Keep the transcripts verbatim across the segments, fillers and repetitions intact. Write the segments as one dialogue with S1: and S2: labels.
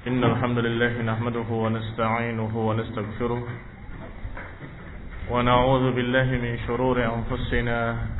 S1: إن الحمد لله نحمده ونستعينه ونستغفره ونعوذ بالله من شرور أنفسنا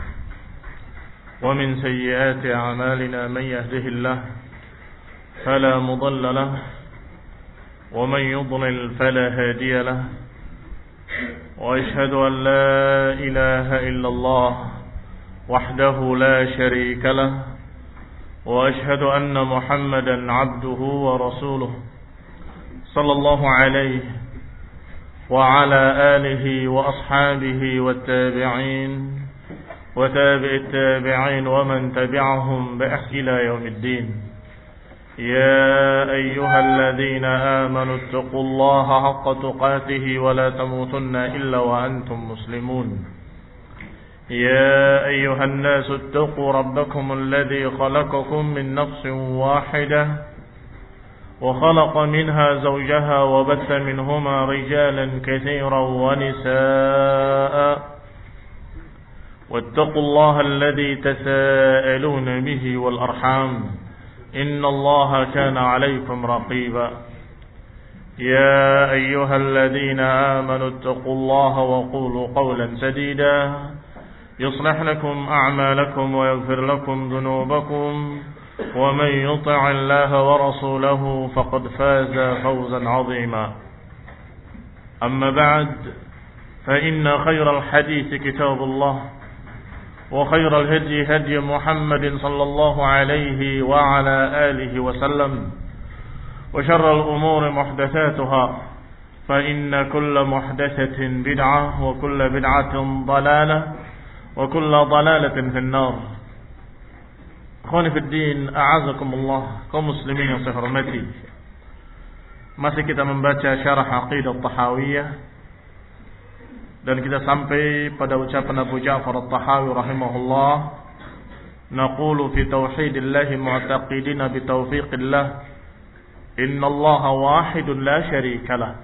S1: ومن سيئات أعمالنا. من يهده الله فلا مضل له ومن يضلل فلا هادي له، وأشهد أن لا إله إلا الله وحده لا شريك له، وأشهد أن محمدا عبده ورسوله صلى الله عليه وعلى آله وأصحابه والتابعين وتابع التابعين ومن تبعهم بإحسان إلى يوم الدين. يا أيها الذين آمنوا اتقوا الله حق تقاته ولا تموتن إلا وأنتم مسلمون. يا أيها الناس اتقوا ربكم الذي خلقكم من نفس واحدة وخلق منها زوجها وبث منهما رجالا كثيرا ونساء، واتقوا الله الذي تساءلون به والأرحام إن الله كان عليكم رقيبا. يا أيها الذين آمنوا اتقوا الله وقولوا قولا سديدا يصلح لكم أعمالكم ويغفر لكم ذنوبكم، ومن يطع الله ورسوله فقد فاز فوزا عظيما. أما بعد، فإن خير الحديث كتاب الله، وخير الهدي هدي محمد صلى الله عليه وعلى آله وسلم، وشر الأمور محدثاتها، فإن كل محدثة بدعة وكل بدعة ضلالة وكل ضلالة في النار. Ikhwani fid din, a'azakumullah, kaum muslimin yang saya hormati. Masih kita membaca syarah Aqidah Tahawiyah dan kita sampai pada ucapan Abu Ja'far At-Tahawi rahimahullah, naqulu fi tauhidillah mu'taqidina bi taufiqillah innallaha wahidun la syarikalah.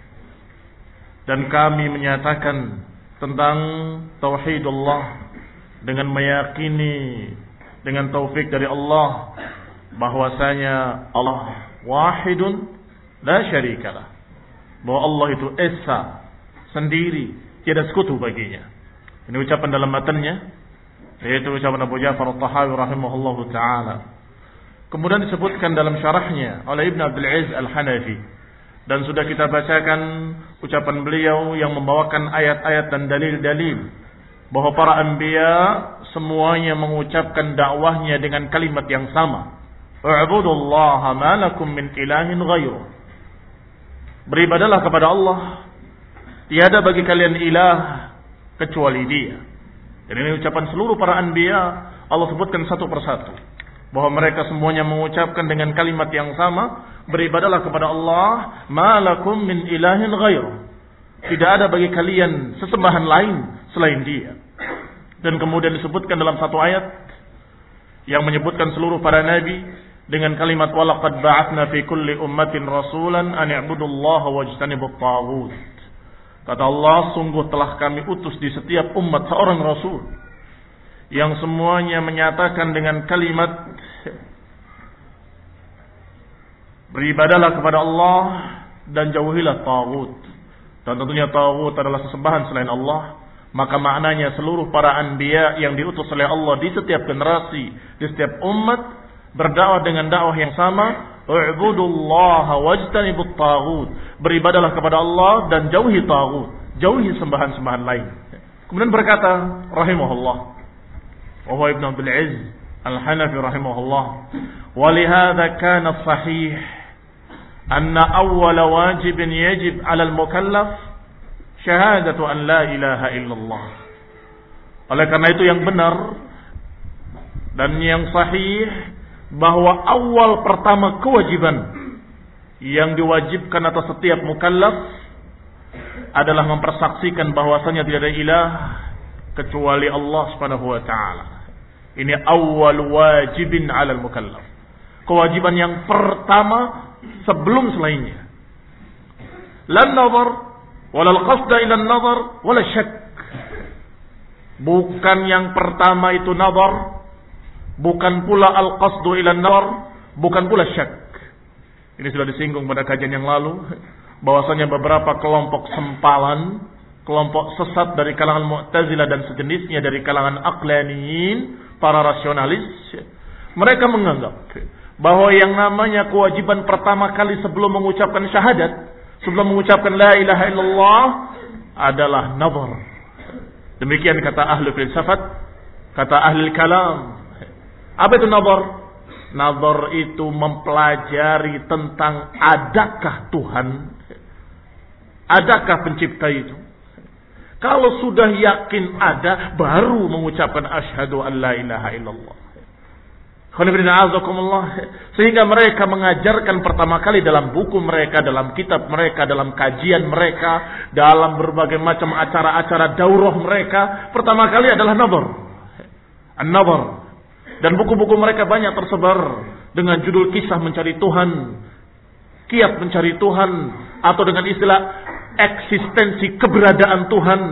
S1: Dan kami menyatakan tentang tauhidullah dengan meyakini dengan taufik dari Allah bahwasanya Allah wahidun la syarikalah, bahwa Allah itu esa, sendiri, tiada sekutu baginya. Ini ucapan dalam matanya, yaitu ucapan Abu Ja'far At-Tahawi rahimahullahu taala. Kemudian disebutkan dalam syarahnya oleh Ibn Abdul Aziz Al-Hanafi, dan sudah kita bacakan ucapan beliau yang membawakan ayat-ayat dan dalil-dalil bahwa para anbiya semuanya mengucapkan dakwahnya dengan kalimat yang sama, u'budullaha ma lakum min ilahin ghairuh. Beribadalah kepada Allah, tiada bagi kalian ilah kecuali Dia. Dan ini ucapan seluruh para anbiya. Allah sebutkan satu persatu bahwa mereka semuanya mengucapkan dengan kalimat yang sama, beribadalah kepada Allah, ma lakum min ilahin ghairuh. Tidak ada bagi kalian sesembahan lain selain Dia. Dan kemudian disebutkan dalam satu ayat yang menyebutkan seluruh para nabi dengan kalimat walaqad ba'atsna fi kulli ummatin rasulan an i'budullaha wajtanibut taghut. Kata Allah, sungguh telah kami utus di setiap umat seorang rasul yang semuanya menyatakan dengan kalimat beribadalah kepada Allah dan jauhilah taghut. Dan tentunya taghut adalah sesembahan selain Allah. Maka maknanya seluruh para anbiya yang diutus oleh Allah di setiap generasi, di setiap umat, berdakwah dengan dakwah yang sama, u'budullaha wajtanibut taghut. Beribadalah kepada Allah dan jauhi taghut, jauhi sembahan-sembahan lain. Kemudian berkata rahimahullah, wa huwa Ibn Abdul Aziz Al-Hanafi rahimahullah, wa lihadza kana sahih anna awwala wajibin yajib 'ala al-mukallaf syahadatu an la ilaha illallah. Oleh karena itu yang benar dan yang sahih bahwa awal pertama kewajiban yang diwajibkan atas setiap mukallaf adalah mempersaksikan bahwasanya tidak ada ilah kecuali Allah Subhanahu wa taala. Ini awal wajibin 'alal mukallaf. Kewajiban yang pertama sebelum selainnya. Lan nazar walal qasda ila nazar wala syak. Bukan yang pertama itu nazar, bukan pula al-qasdu ila nazar, bukan pula syak. Ini sudah disinggung pada kajian yang lalu, bahwasanya beberapa kelompok sempalan, kelompok sesat dari kalangan Mu'tazilah dan sejenisnya dari kalangan aqlaniyin, para rasionalis, mereka menganggap bahwa yang namanya kewajiban pertama kali sebelum mengucapkan syahadat, sebelum mengucapkan la ilaha illallah adalah nazar. Demikian kata ahli filsafat, kata ahli kalam. Apa itu nazar? Nazar itu mempelajari tentang adakah Tuhan, adakah pencipta itu. Kalau sudah yakin ada, baru mengucapkan asyhadu an la ilaha illallah. Sehingga mereka mengajarkan pertama kali dalam buku mereka, dalam kitab mereka, dalam kajian mereka, dalam berbagai macam acara-acara daurah mereka, pertama kali adalah nazar. An-nazar. Dan buku-buku mereka banyak tersebar dengan judul kisah mencari Tuhan, kiat mencari Tuhan, atau dengan istilah eksistensi keberadaan Tuhan.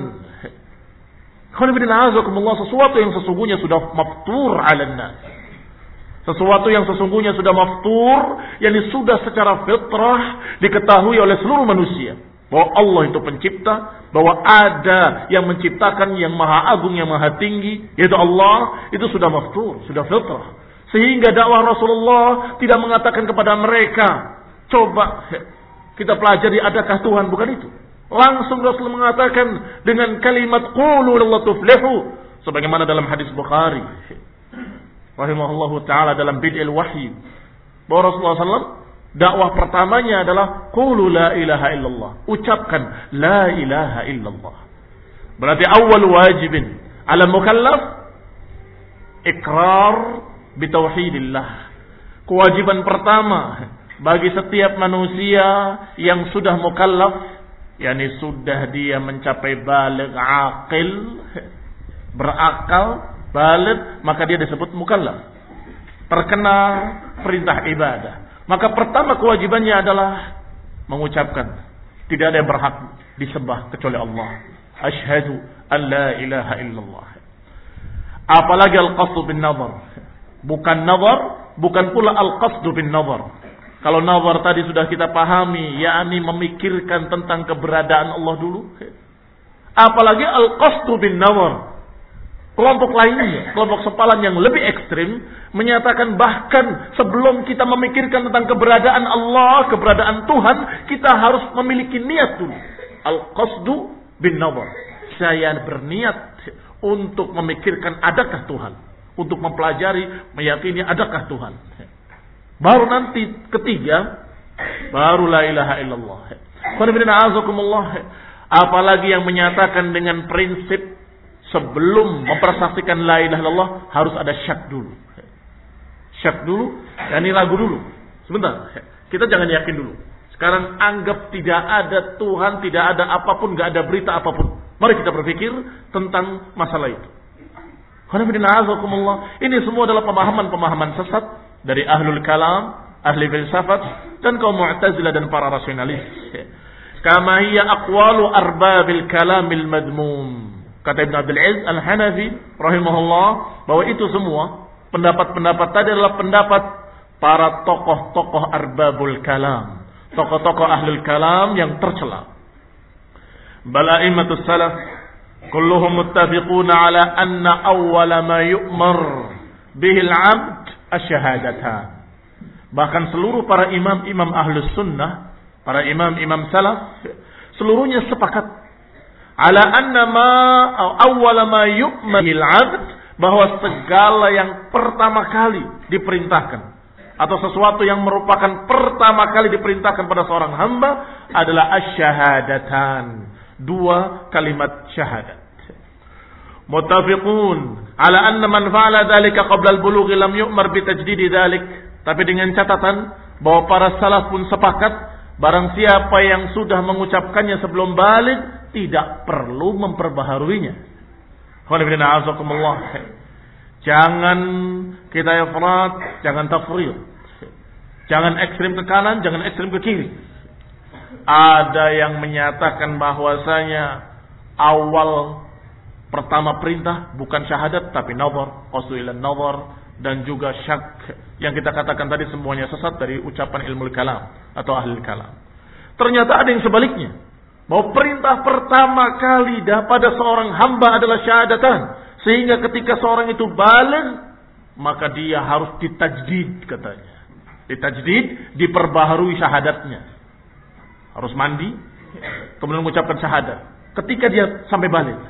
S1: Sesuatu yang sesungguhnya sudah maftur 'alan nas. Sesuatu yang sesungguhnya sudah maftur, yakni sudah secara fitrah diketahui oleh seluruh manusia bahwa Allah itu pencipta, bahwa ada yang menciptakan, yang maha agung, yang maha tinggi, yaitu Allah. Itu sudah maftur, sudah fitrah. Sehingga dakwah Rasulullah tidak mengatakan kepada mereka, coba kita pelajari adakah Tuhan, bukan itu. Langsung Rasul mengatakan dengan kalimat qulu la tuflihu, sebagaimana dalam hadis Bukhari rahimahullahu taala dalam Bid'il Wahyi, bahwa Rasulullah sallallahu alaihi wasallam dakwah pertamanya adalah qulu la ilaha illallah, ucapkan la ilaha illallah. Berarti awal wajibin ala mukallaf ikrar bitauhidillah. Kewajiban pertama bagi setiap manusia yang sudah mukallaf, yakni sudah dia mencapai baligh aqil, berakal, baligh, maka dia disebut mukallaf, terkena perintah ibadah. Maka pertama kewajibannya adalah mengucapkan tidak ada yang berhak disembah kecuali Allah. Asyhadu an la ilaha illallah. Apalagi al-qasdu bin nazar. Bukan nazar, bukan pula al-qasdu bin nazar. Kalau nazar tadi sudah kita pahami, yakni memikirkan tentang keberadaan Allah dulu. Apalagi al-qasdu bin nazar. Kelompok lainnya, kelompok sempalan yang lebih ekstrim, menyatakan bahkan sebelum kita memikirkan tentang keberadaan Allah, keberadaan Tuhan, kita harus memiliki niat dulu. Al-qasdu bin nazar. Saya berniat untuk memikirkan adakah Tuhan, untuk mempelajari, meyakini adakah Tuhan. Baru nanti ketiga, baru la ilaha illallah. Apalagi yang menyatakan dengan prinsip sebelum mempersaksikan la ilaha illallah harus ada syak dulu. Syak dulu, yakni ragu dulu. Sebentar, kita jangan yakin dulu. Sekarang anggap tidak ada Tuhan, tidak ada apapun, tidak ada berita apapun. Mari kita berpikir tentang masalah itu. Ini semua adalah pemahaman-pemahaman sesat dari ahlul kalam, ahli filsafat, dan kaum Mu'tazilah dan para rasionalis. Kama hiya aqwalu arbabil kalamil madmum. Kata Ibn Abdul Aziz Al-Hanafi rahimahullah, bahwa itu semua pendapat-pendapat tadi adalah pendapat para tokoh-tokoh arbabul kalam, tokoh-tokoh ahlul kalam yang tercela. Balaimatus salaf kulluhum muttafiquna ala anna awwala ma yu'mar bihi al-'abd asyhadatan. Bahkan seluruh para imam-imam ahlus sunnah, para imam-imam salaf, seluruhnya sepakat ala anna ma awwala ma yu'mar bil 'abd, bahwa segala yang pertama kali diperintahkan atau sesuatu yang merupakan pertama kali diperintahkan pada seorang hamba adalah asyhadatan, dua kalimat syahadat. Muttafiqun ala anna man fa'ala dzalika qabla al-bulugh lam yu'mar bi tajdidi dzalik, tapi dengan catatan bahwa para salaf pun sepakat barang siapa yang sudah mengucapkannya sebelum baligh tidak perlu memperbaharuinya. Jangan kita ifrat, jangan tafrid. Jangan ekstrim ke kanan, jangan ekstrim ke kiri. Ada yang menyatakan bahwasanya awal pertama perintah bukan syahadat tapi nazar, qasdu ila nazar, dan juga syak, Yang kita katakan tadi semuanya sesat dari ucapan ilmu kalam atau ahli kalam. Ternyata ada yang sebaliknya. Bahwa perintah pertama kali pada seorang hamba adalah syahadatan. Sehingga ketika seorang itu baligh, maka dia harus ditajdid katanya. Ditajdid, diperbaharui syahadatnya. Harus mandi, kemudian mengucapkan syahadat. Ketika dia sampai baligh.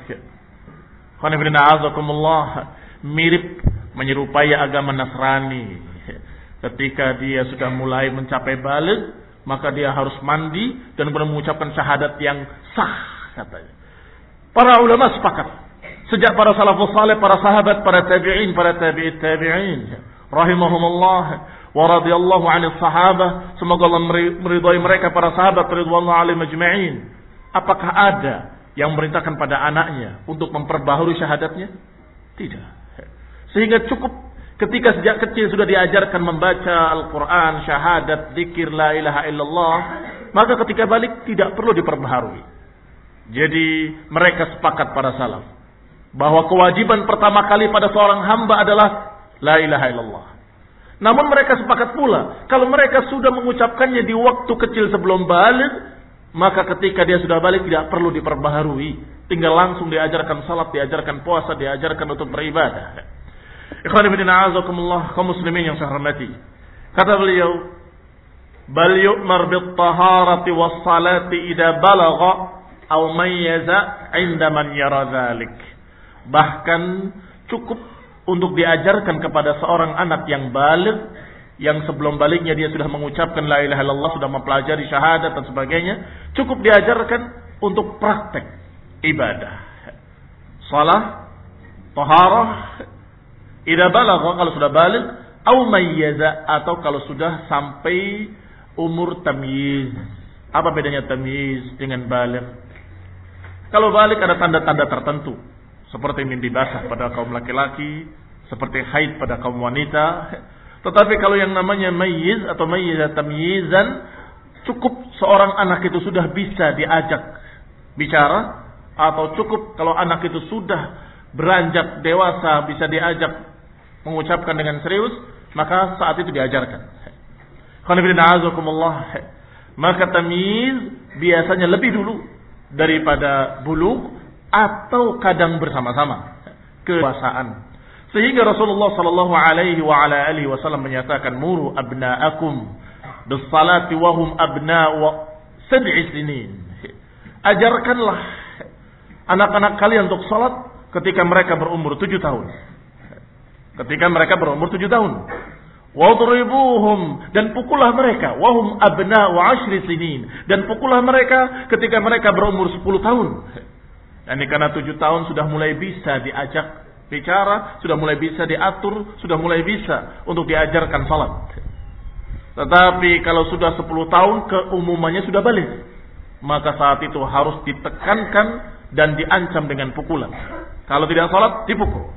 S1: Mirip menyerupai agama Nasrani. Ketika dia sudah mulai mencapai baligh, maka dia harus mandi dan kemudian mengucapkan syahadat yang sah katanya. Para ulama sepakat. Sejak para salafus saleh, para sahabat, para tabi'in, para tabi'it tabi'in, rahimahumullah wa radhiyallahu 'anil sahabah, semoga Allah meridhai mereka para sahabat radhiyallahu 'alaihim ajma'in. Apakah ada yang memerintahkan pada anaknya untuk memperbaharui syahadatnya? Tidak. Sehingga cukup ketika sejak kecil sudah diajarkan membaca Al-Quran, syahadat, zikir, la ilaha illallah, maka ketika balik tidak perlu diperbaharui. Jadi mereka sepakat para salaf bahwa kewajiban pertama kali pada seorang hamba adalah la ilaha illallah. Namun mereka sepakat pula, kalau mereka sudah mengucapkannya di waktu kecil sebelum balik, maka ketika dia sudah balik tidak perlu diperbaharui. Tinggal langsung diajarkan salat, diajarkan puasa, diajarkan untuk beribadah. Ikhwan fillah a'azakumullah, kaum muslimin yang saya hormati. Kata beliau, "Bal yu'mar bit taharati was salati idza balagha aw mayyaza 'inda man yara dzalik." Bahkan cukup untuk diajarkan kepada seorang anak yang baligh, yang sebelum baliknya dia sudah mengucapkan la ilaha illallah, sudah mempelajari syahadat dan sebagainya, cukup diajarkan untuk praktek ibadah. Salah, taharah, idza balagha kalau sudah baligh, au mayyaza atau kalau sudah sampai umur tamyiz. Apa bedanya tamyiz dengan baligh? Kalau baligh ada tanda-tanda tertentu, seperti mimpi basah pada kaum laki-laki, seperti haid pada kaum wanita. Tetapi kalau yang namanya mayyiz atau mayyiza tamyizan, cukup seorang anak itu sudah bisa diajak bicara, atau cukup kalau anak itu sudah beranjak dewasa bisa diajak mengucapkan dengan serius, maka saat itu diajarkan. Maka tamyiz biasanya lebih dulu daripada bulugh atau kadang bersama-sama kedewasaan. Sehingga Rasulullah sallallahu alaihi wa ala alihi wasallam menyatakan, muru abna'akum bis-salati wa hum abna'u sab'i sinin. Ajarkanlah anak-anak kalian untuk salat ketika mereka berumur tujuh tahun. Ketika mereka berumur tujuh tahun. Wadribuhum, dan pukullah mereka wa hum abna'u ashri sinin, dan pukullah mereka ketika mereka berumur sepuluh tahun. Dan karena tujuh tahun sudah mulai bisa diajak bicara, sudah mulai bisa diatur, sudah mulai bisa untuk diajarkan salat. Tetapi kalau sudah sepuluh tahun keumumannya sudah balik, maka saat itu harus ditekankan dan diancam dengan pukulan. Kalau tidak salat dipukul.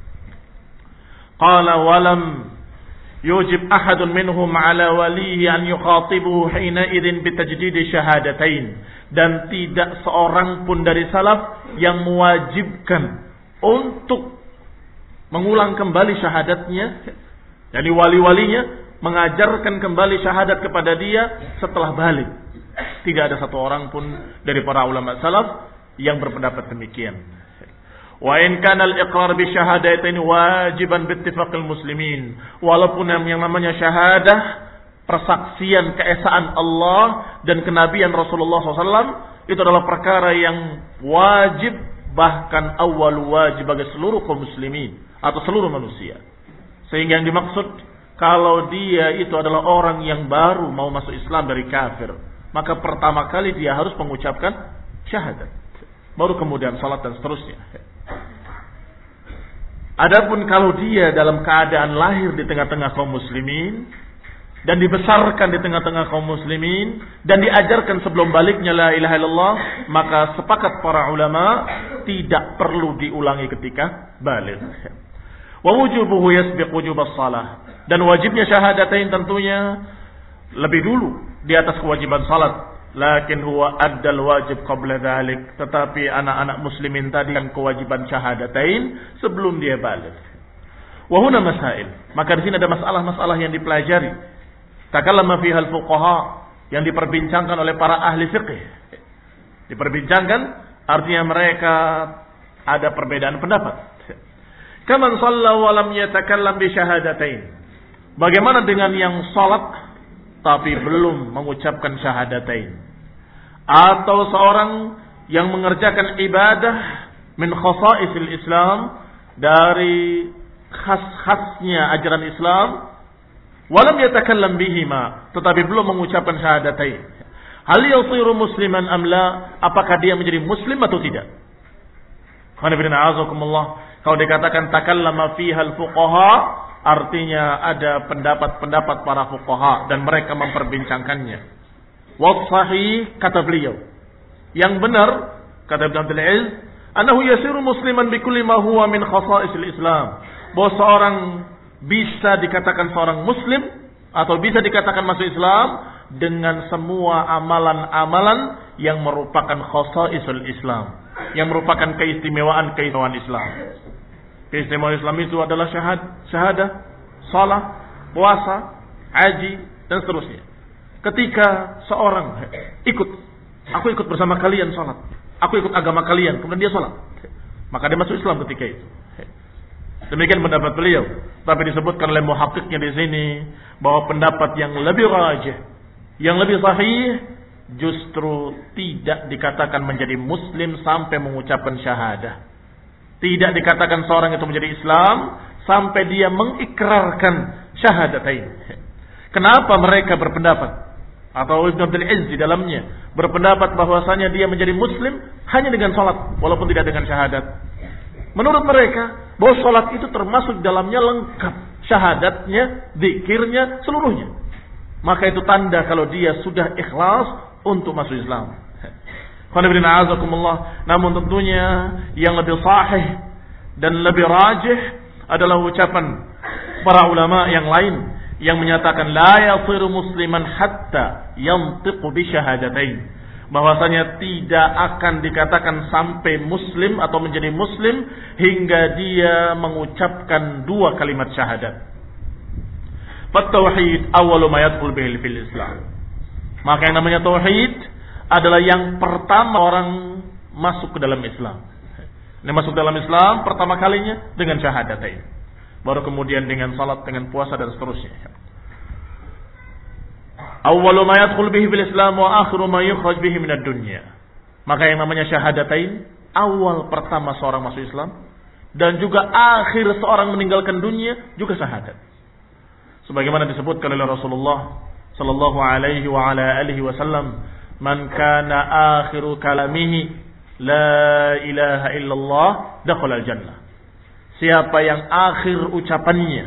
S1: Qala walam yujib ahadun minhum ala walihi an yukhatibuhu hina idzin bitajdid syahadatain, dan tidak seorang pun dari salaf yang mewajibkan untuk mengulang kembali syahadatnya, jadi wali-walinya mengajarkan kembali syahadat kepada dia setelah balik. Tidak ada satu orang pun dari para ulama salaf yang berpendapat demikian. Wa in kana al-iqrar bi syahadatain wajiban bi ittifaqil muslimin, walaupun yang namanya syahadah, persaksian keesaan Allah dan kenabian Rasulullah shallallahu alaihi wasallam, itu adalah perkara yang wajib, bahkan awal wajib bagi seluruh kaum muslimin atau seluruh manusia. Sehingga yang dimaksud, kalau dia itu adalah orang yang baru mau masuk Islam dari kafir, maka pertama kali dia harus mengucapkan syahadat, baru kemudian salat dan seterusnya. Adapun kalau dia dalam keadaan lahir di tengah-tengah kaum muslimin dan dibesarkan di tengah-tengah kaum muslimin dan diajarkan sebelum baliknya la ilaha illallah, maka sepakat para ulama tidak perlu diulangi ketika balik. Wa wujubuhu yasbiq wujubas shalah, dan wajibnya syahadatain tentunya lebih dulu di atas kewajiban salat. Lakin huwa addal wajib qabla dzalik, tetapi anak-anak muslimin tadi kan kewajiban syahadatain sebelum dia balik. Wa huna masail. Maka di sini ada masalah-masalah yang dipelajari. Takallama fiha al-fuqaha, yang diperbincangkan oleh para ahli fiqh. Diperbincangkan artinya mereka ada perbedaan pendapat. Kaman shalla wa lam yatakallam bi syahadatain. Bagaimana dengan yang salat tapi belum mengucapkan syahadatain? Atau seorang yang mengerjakan ibadah min khasaisil Islam, dari khas-khasnya ajaran Islam, walam yatakallam bihima, tetapi belum mengucapkan syahadatain. Hal yasiru musliman am la? Apakah dia menjadi muslim atau tidak? Kalau dikatakan takallama fiha al-fuqaha, artinya ada pendapat-pendapat para fuqaha dan mereka memperbincangkannya. Wassahih, kata beliau, yang benar, kata Ibn Abdul Aziz, annahu yasiru musliman bikulli ma huwa min khasaisil Islam. Bahwa seorang bisa dikatakan seorang muslim atau bisa dikatakan masuk Islam dengan semua amalan-amalan yang merupakan khasaisul Islam, yang merupakan keistimewaan-keistimewaan Islam. Keistimewaan Islam itu adalah syahad, syahadah, salat, puasa, haji, dan seterusnya. Ketika seorang ikut, aku ikut bersama kalian salat, aku ikut agama kalian, kemudian dia salat, maka dia masuk Islam ketika itu. Demikian pendapat beliau. Tapi disebutkan oleh muhaqqiqnya di sini bahwa pendapat yang lebih rajih, yang lebih sahih, justru tidak dikatakan menjadi muslim sampai mengucapkan syahadah. Tidak dikatakan seorang itu menjadi Islam sampai dia mengikrarkan syahadatain. Kenapa mereka berpendapat, atau Ibn Abdul Aziz di dalamnya berpendapat bahwasanya dia menjadi muslim hanya dengan salat walaupun tidak dengan syahadat? Menurut mereka bahwa salat itu termasuk dalamnya lengkap, syahadatnya, zikirnya, seluruhnya. Maka itu tanda kalau dia sudah ikhlas untuk masuk Islam. Namun tentunya yang lebih sahih dan lebih rajih adalah ucapan para ulama yang lain yang menyatakan la yasiru musliman hatta yantiqu bi syahadatain, bahwasanya tidak akan dikatakan sampai muslim atau menjadi muslim hingga dia mengucapkan dua kalimat syahadat. At-tauhid awwalu ma yadkhul bihi fil Islam. Maka yang namanya tauhid adalah yang pertama orang masuk ke dalam Islam. Ini masuk dalam Islam pertama kalinya dengan syahadatain. Baru kemudian dengan salat, dengan puasa dan seterusnya. Awwalu ma yadkhul bihi fil Islam wa akhiru ma yukhraj bihi minad dunya. Maka yang namanya syahadatain, awal pertama seorang masuk Islam dan juga akhir seorang meninggalkan dunia juga syahadat. Sebagaimana disebutkan oleh Rasulullah sallallahu alaihi wa ala alihi wasallam, man kana akhiru kalamihi la ilaha illallah dakhala al-jannah. Siapa yang akhir ucapannya,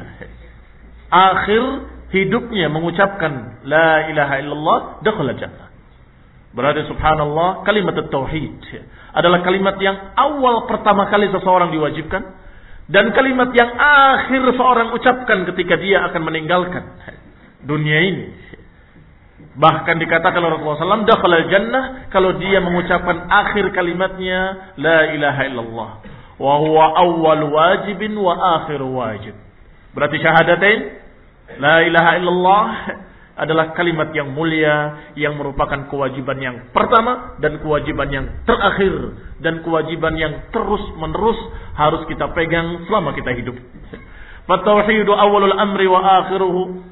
S1: akhir hidupnya mengucapkan la ilaha illallah dakhala al-jannah. Berarti subhanallah, kalimat tauhid adalah kalimat yang awal pertama kali seseorang diwajibkan dan kalimat yang akhir seorang ucapkan ketika dia akan meninggalkan dunia ini. Bahkan dikatakan oleh Rasulullah sallallahu alaihi wasallam dakhala jannah kalau dia mengucapkan akhir kalimatnya la ilaha illallah wa huwa awwal wajibin wa akhir wajib. Berarti syahadatain la ilaha illallah adalah kalimat yang mulia yang merupakan kewajiban yang pertama dan kewajiban yang terakhir dan kewajiban yang terus menerus harus kita pegang selama kita hidup. Fa tauhidu awwalul amri wa akhiruhu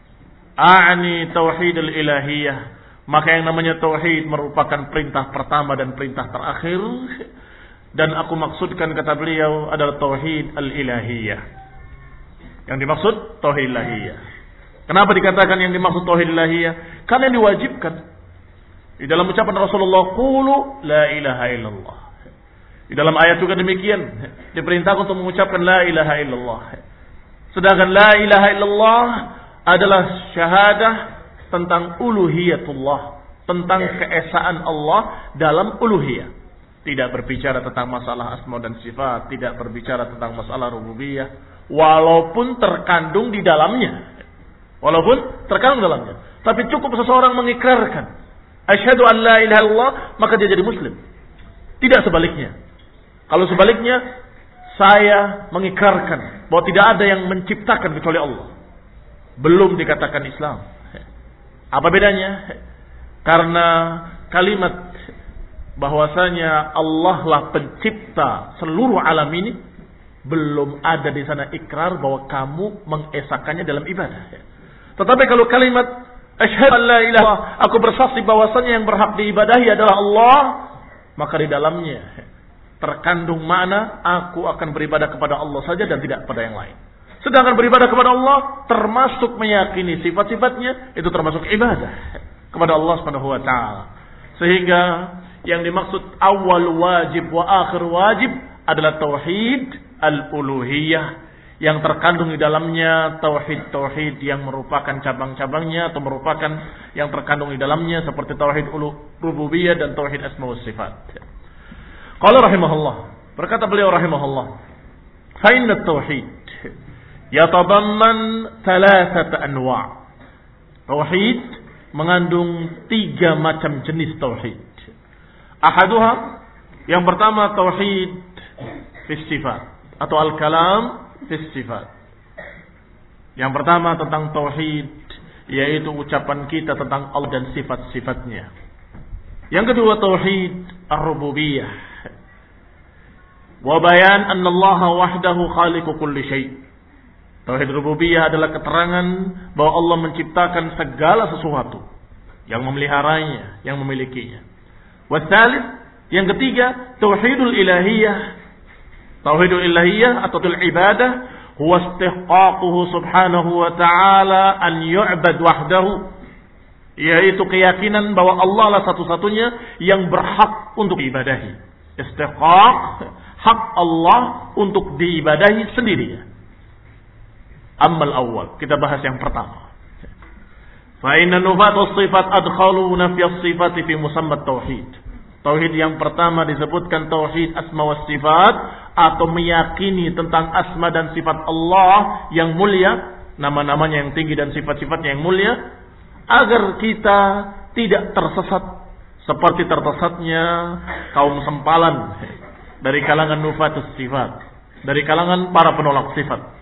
S1: a'ni tauhidul ilahiyah. Maka yang namanya tauhid merupakan perintah pertama dan perintah terakhir, dan aku maksudkan kata beliau adalah tauhid al-ilahiyah. Yang dimaksud tauhid ilahiyah. Kenapa dikatakan yang dimaksud tauhid ilahiyah? Karena yang diwajibkan di dalam ucapan Rasulullah, qulu la ilaha illallah. Di dalam ayat juga demikian, diperintahkan untuk mengucapkan la ilaha illallah. Sedangkan la ilaha illallah adalah syahadah tentang uluhiyatullah, tentang keesaan Allah dalam uluhiyah. Tidak berbicara tentang masalah asma dan sifat, tidak berbicara tentang masalah rububiyah, walaupun terkandung di dalamnya. Walaupun terkandung dalamnya. Tapi cukup seseorang mengikrarkan asyhadu an la ilaha illallah, maka dia jadi muslim. Tidak sebaliknya. Kalau sebaliknya, saya mengikrarkan bahwa tidak ada yang menciptakan kecuali Allah. Belum dikatakan Islam. Apa bedanya? Karena kalimat bahwasanya Allah lah pencipta seluruh alam ini, belum ada di sana ikrar bahwa kamu mengesakannya dalam ibadah. Tetapi kalau kalimat asyhadu an la ilaha, aku bersaksi bahwasanya yang berhak diibadahi adalah Allah, maka di dalamnya terkandung makna aku akan beribadah kepada Allah saja dan tidak kepada yang lain. Sedangkan beribadah kepada Allah termasuk meyakini sifat-sifatnya, itu termasuk ibadah kepada Allah Subhanahu wa taala. Sehingga yang dimaksud awal wajib wa akhir wajib adalah tauhid al-uluhiyah yang terkandung di dalamnya tauhid-tauhid yang merupakan cabang-cabangnya atau merupakan yang terkandung di dalamnya seperti tauhid rububiyah dan tauhid asma wa sifat. Qala rahimahullah, berkata beliau rahimahullah, fa inna tauhid yatadamman thalathata anwa'. Tauhid mengandung tiga macam jenis tauhid. Ahaduha, yang pertama tauhid fi sifat atau al-kalam fi sifat. Yang pertama tentang tauhid, yaitu ucapan kita tentang Allah dan sifat-sifatnya. Yang kedua tauhid ar-rububiyah, wa bayan anna Allah wahdahu khaliqu kulli syai'. Tauhid rububiyah adalah keterangan bahwa Allah menciptakan segala sesuatu, yang memeliharanya, yang memilikinya. Wasalith, yang ketiga tauhidul ilahiyah. Tauhidul ilahiyah atau ibadah huwa istihqaquhu subhanahu wa ta'ala an yu'bad wahdahu, yaitu keyakinan bahwa Allah lah satu-satunya yang berhak untuk diibadahi. Istihqaq, hak Allah untuk diibadahi sendirinya. Ammal awal, kita bahas yang pertama. Fa inna nufatus sifat adkhalu nafyas sifati fi musammat tauhid. Tauhid yang pertama disebutkan tauhid asma was sifat, atau meyakini tentang asma dan sifat Allah yang mulia, nama-namanya yang tinggi dan sifat-sifatnya yang mulia, agar kita tidak tersesat seperti tersesatnya kaum sempalan dari kalangan nufatus sifat, dari kalangan para penolak sifat.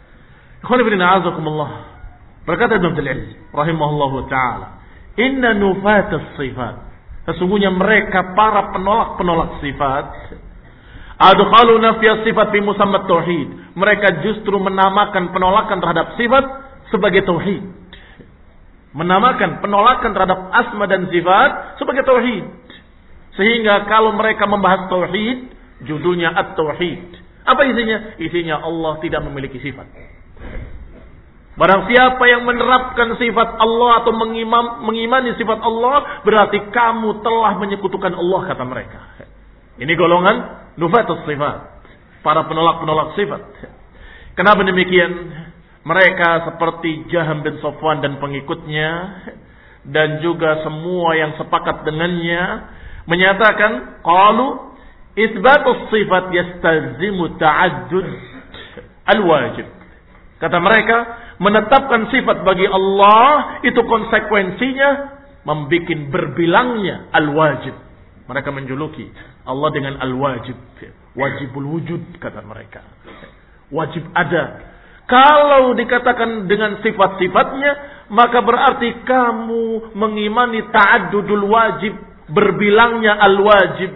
S1: Berkata Ibnu Abdul Aziz rahimahullahu taala, inna nufatus sifat, sesungguhnya mereka para penolak-penolak sifat, adkhalu nafyas sifat fi musammat tauhid, mereka justru menamakan penolakan terhadap sifat sebagai tauhid. Menamakan penolakan terhadap asma dan sifat sebagai tauhid. Sehingga kalau mereka membahas tauhid, judulnya at-tauhid. Apa isinya? Isinya Allah tidak memiliki sifat. Barang siapa yang menerapkan sifat Allah atau mengimam, mengimani sifat Allah, berarti kamu telah menyekutukan Allah, kata mereka. Ini golongan nufatus sifat, para penolak-penolak sifat. Kenapa demikian? Mereka seperti Jaham bin Safwan dan pengikutnya, dan juga semua yang sepakat dengannya, menyatakan qalu isbatus sifat yastazimu ta'addud al-wajib. Kata mereka, menetapkan sifat bagi Allah itu konsekuensinya membuat berbilangnya al-wajib. Mereka menjuluki Allah dengan al-wajib, wajibul wujud, kata mereka. Wajib ada. Kalau dikatakan dengan sifat-sifatnya, maka berarti kamu mengimani ta'addudul wajib, berbilangnya al-wajib.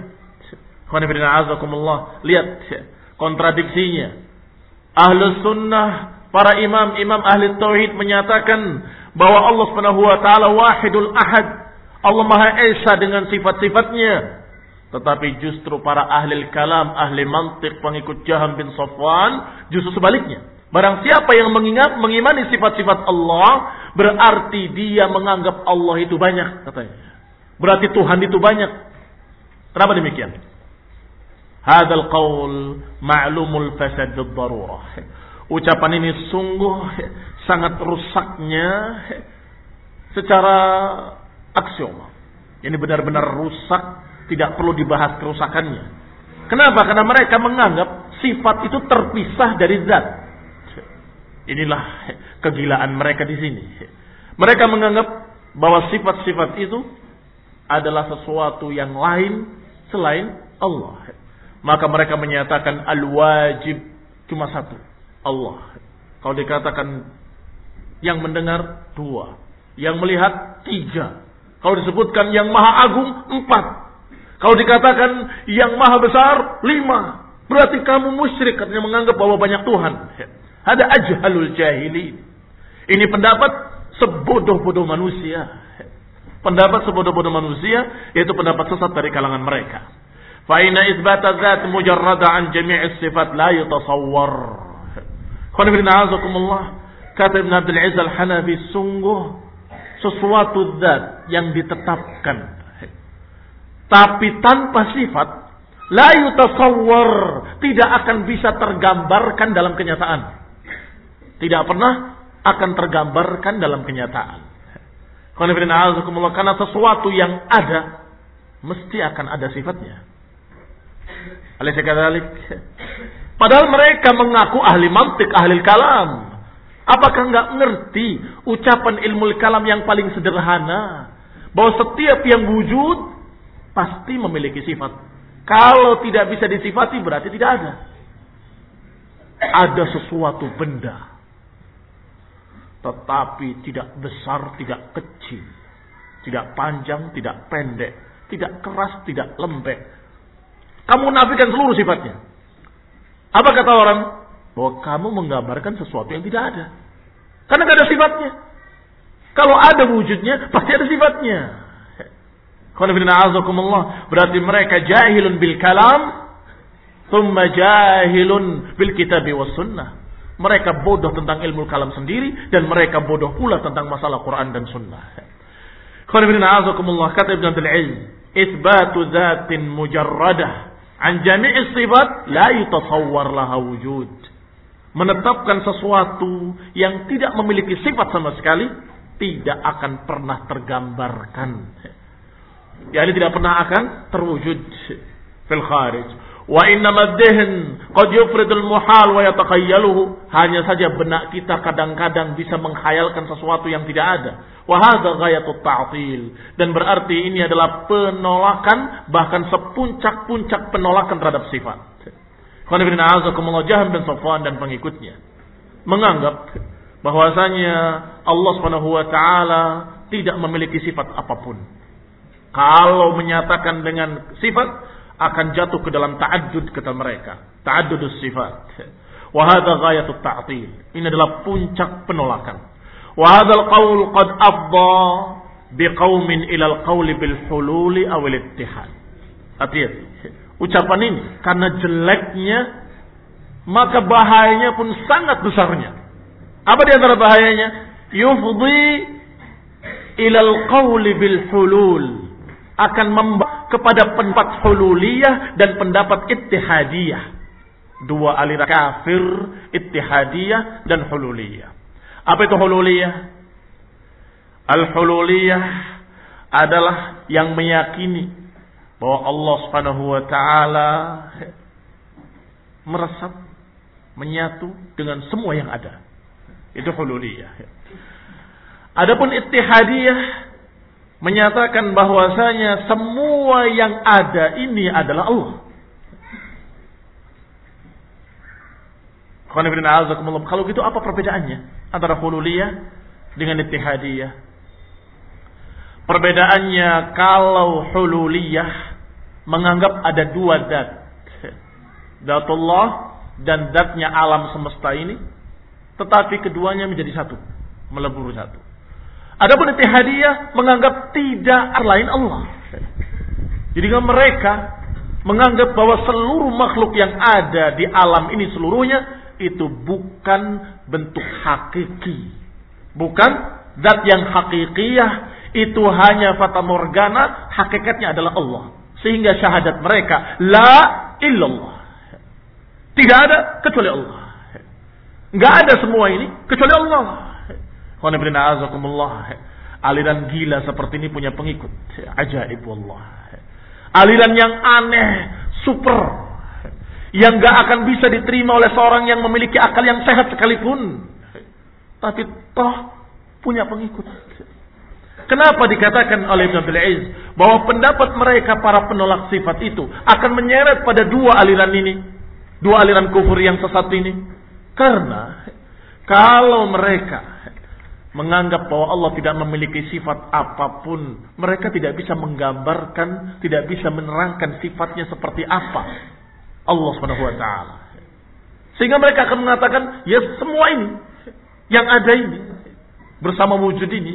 S1: Lihat kontradiksinya. Ahlus sunnah, para imam-imam ahli tauhid menyatakan bahwa Allah Subhanahu wa taala wahidul ahad. Allah Maha Esa dengan sifat-sifatnya. Tetapi justru para ahli kalam, ahli mantiq, pengikut Jaham bin Safwan, justru sebaliknya. Barang siapa yang mengingat, mengimani sifat-sifat Allah, berarti dia menganggap Allah itu banyak, katanya. Berarti Tuhan itu banyak. Kenapa demikian? Hadzal qaul ma'lumul fasad ad-darurah. Ucapan ini sungguh sangat rusaknya secara aksioma. Ini benar-benar rusak, tidak perlu dibahas kerusakannya. Kenapa? Karena mereka menganggap sifat itu terpisah dari zat. Inilah kegilaan mereka di sini. Mereka menganggap bahwa sifat-sifat itu adalah sesuatu yang lain selain Allah. Maka mereka menyatakan al-wajib cuma satu, Allah. Kalau dikatakan yang mendengar dua, yang melihat tiga. Kalau disebutkan yang maha agung empat. Kalau dikatakan yang maha besar lima. Berarti kamu musyrik karena menganggap bahwa banyak Tuhan. Ada ajhalul jahilin. Ini pendapat sebodoh-bodoh manusia. Pendapat sebodoh-bodoh manusia yaitu pendapat sesat dari kalangan mereka. Fa inna itsbata dzat mujarrada an jami'is sifat la yatasawwar. Qul inna a'udzukumullah. Kata Ibn Abdul Aziz Al-Hanafi, sungguh sesuatu zat yang ditetapkan tapi tanpa sifat la yutasawwar, tidak akan bisa tergambarkan dalam kenyataan. Tidak pernah akan tergambarkan dalam kenyataan. Karena sesuatu yang ada mesti akan ada sifatnya. Alaysa kadzalik? Padahal mereka mengaku ahli mantik, ahli kalam. Apakah enggak ngerti ucapan ilmu kalam yang paling sederhana, bahwa setiap yang wujud pasti memiliki sifat. Kalau tidak bisa disifati berarti tidak ada. Ada sesuatu benda, tetapi tidak besar, tidak kecil, tidak panjang, tidak pendek, tidak keras, tidak lembek. Kamu nafikan seluruh sifatnya. Apa kata orang? Bahwa kamu menggambarkan sesuatu yang tidak ada. Karena tidak ada sifatnya. Kalau ada wujudnya, pasti ada sifatnya. Berarti mereka jahilun bil kalam, thumma jahilun bil kitabi was sunnah. Mereka bodoh tentang ilmu kalam sendiri, dan mereka bodoh pula tentang masalah Quran dan sunnah. Kata Ibn Abdul Aziz, itsbatu dzatin mujarradah an jami'is sifat la yutasawwar laha wujud. Menetapkan sesuatu yang tidak memiliki sifat sama sekali tidak akan pernah tergambarkan. Ya, ini tidak pernah akan terwujud fil kharij. Wa innama dhihn qad yufridul muhal wa yatakhayyaluhu. Hanya saja benak kita kadang-kadang bisa menghayalkan sesuatu yang tidak ada. Wa hadza ghayatut ta'til. Dan berarti ini adalah penolakan, bahkan sepuncak-puncak penolakan terhadap sifat. Jahm bin Safwan dan pengikutnya menganggap bahwasanya Allah Subhanahu wa taala tidak memiliki sifat apapun. Kalau menyatakan dengan sifat akan jatuh ke dalam ta'addud, kata mereka. Ta'addudus sifat. Wa hadza ghayatut ta'til. Ini adalah puncak penolakan. Wa hadzal qaul qad afdha biqaumin ila al-qaul bil hulul aw al-ittihad. Hati-hati. Ucapan ini karena jeleknya, maka bahayanya pun sangat besarnya. Apa di antara bahayanya? Yufdi ila al-qaul bil hulul. Akan membawa kepada pendapat hululiyah dan pendapat ittihadiyah. Dua aliran kafir, ittihadiyah dan hululiyah. Apa itu hululiyah? Al-hululiyah adalah yang meyakini bahwa Allah Subhanahu wa taala meresap, menyatu dengan semua yang ada. Itu hululiyah. Adapun ittihadiyah menyatakan bahwasanya semua yang ada ini adalah Allah. Kalau gitu apa perbedaannya antara hululiyah dengan ittihadiyah? Perbedaannya, kalau hululiyah menganggap ada dua zat, zatullah dan zatnya alam semesta ini, tetapi keduanya menjadi satu, melebur satu. Adapun ittihadiyah menganggap tidak lain Allah. Jadi mereka menganggap bahwa seluruh makhluk yang ada di alam ini seluruhnya itu bukan bentuk hakiki, bukan zat yang hakikiyah, itu hanya fata morgana, hakikatnya adalah Allah. Sehingga syahadat mereka la illallah, tidak ada kecuali Allah. Enggak ada semua ini kecuali Allah. Aliran gila seperti ini punya pengikut. Ajaib wallah. Aliran yang aneh, super, yang gak akan bisa diterima oleh seorang yang memiliki akal yang sehat sekalipun. Tapi toh punya pengikut. Kenapa dikatakan oleh Ibn Abdul Aziz bahwa pendapat mereka para penolak sifat itu akan menyeret pada dua aliran ini, dua aliran kufur yang sesat ini? Karena kalau mereka menganggap bahwa Allah tidak memiliki sifat apapun, mereka tidak bisa menggambarkan, tidak bisa menerangkan sifatnya seperti apa Allah Subhanahu wa taala. Sehingga mereka akan mengatakan, ya semua ini yang ada ini bersama wujud ini.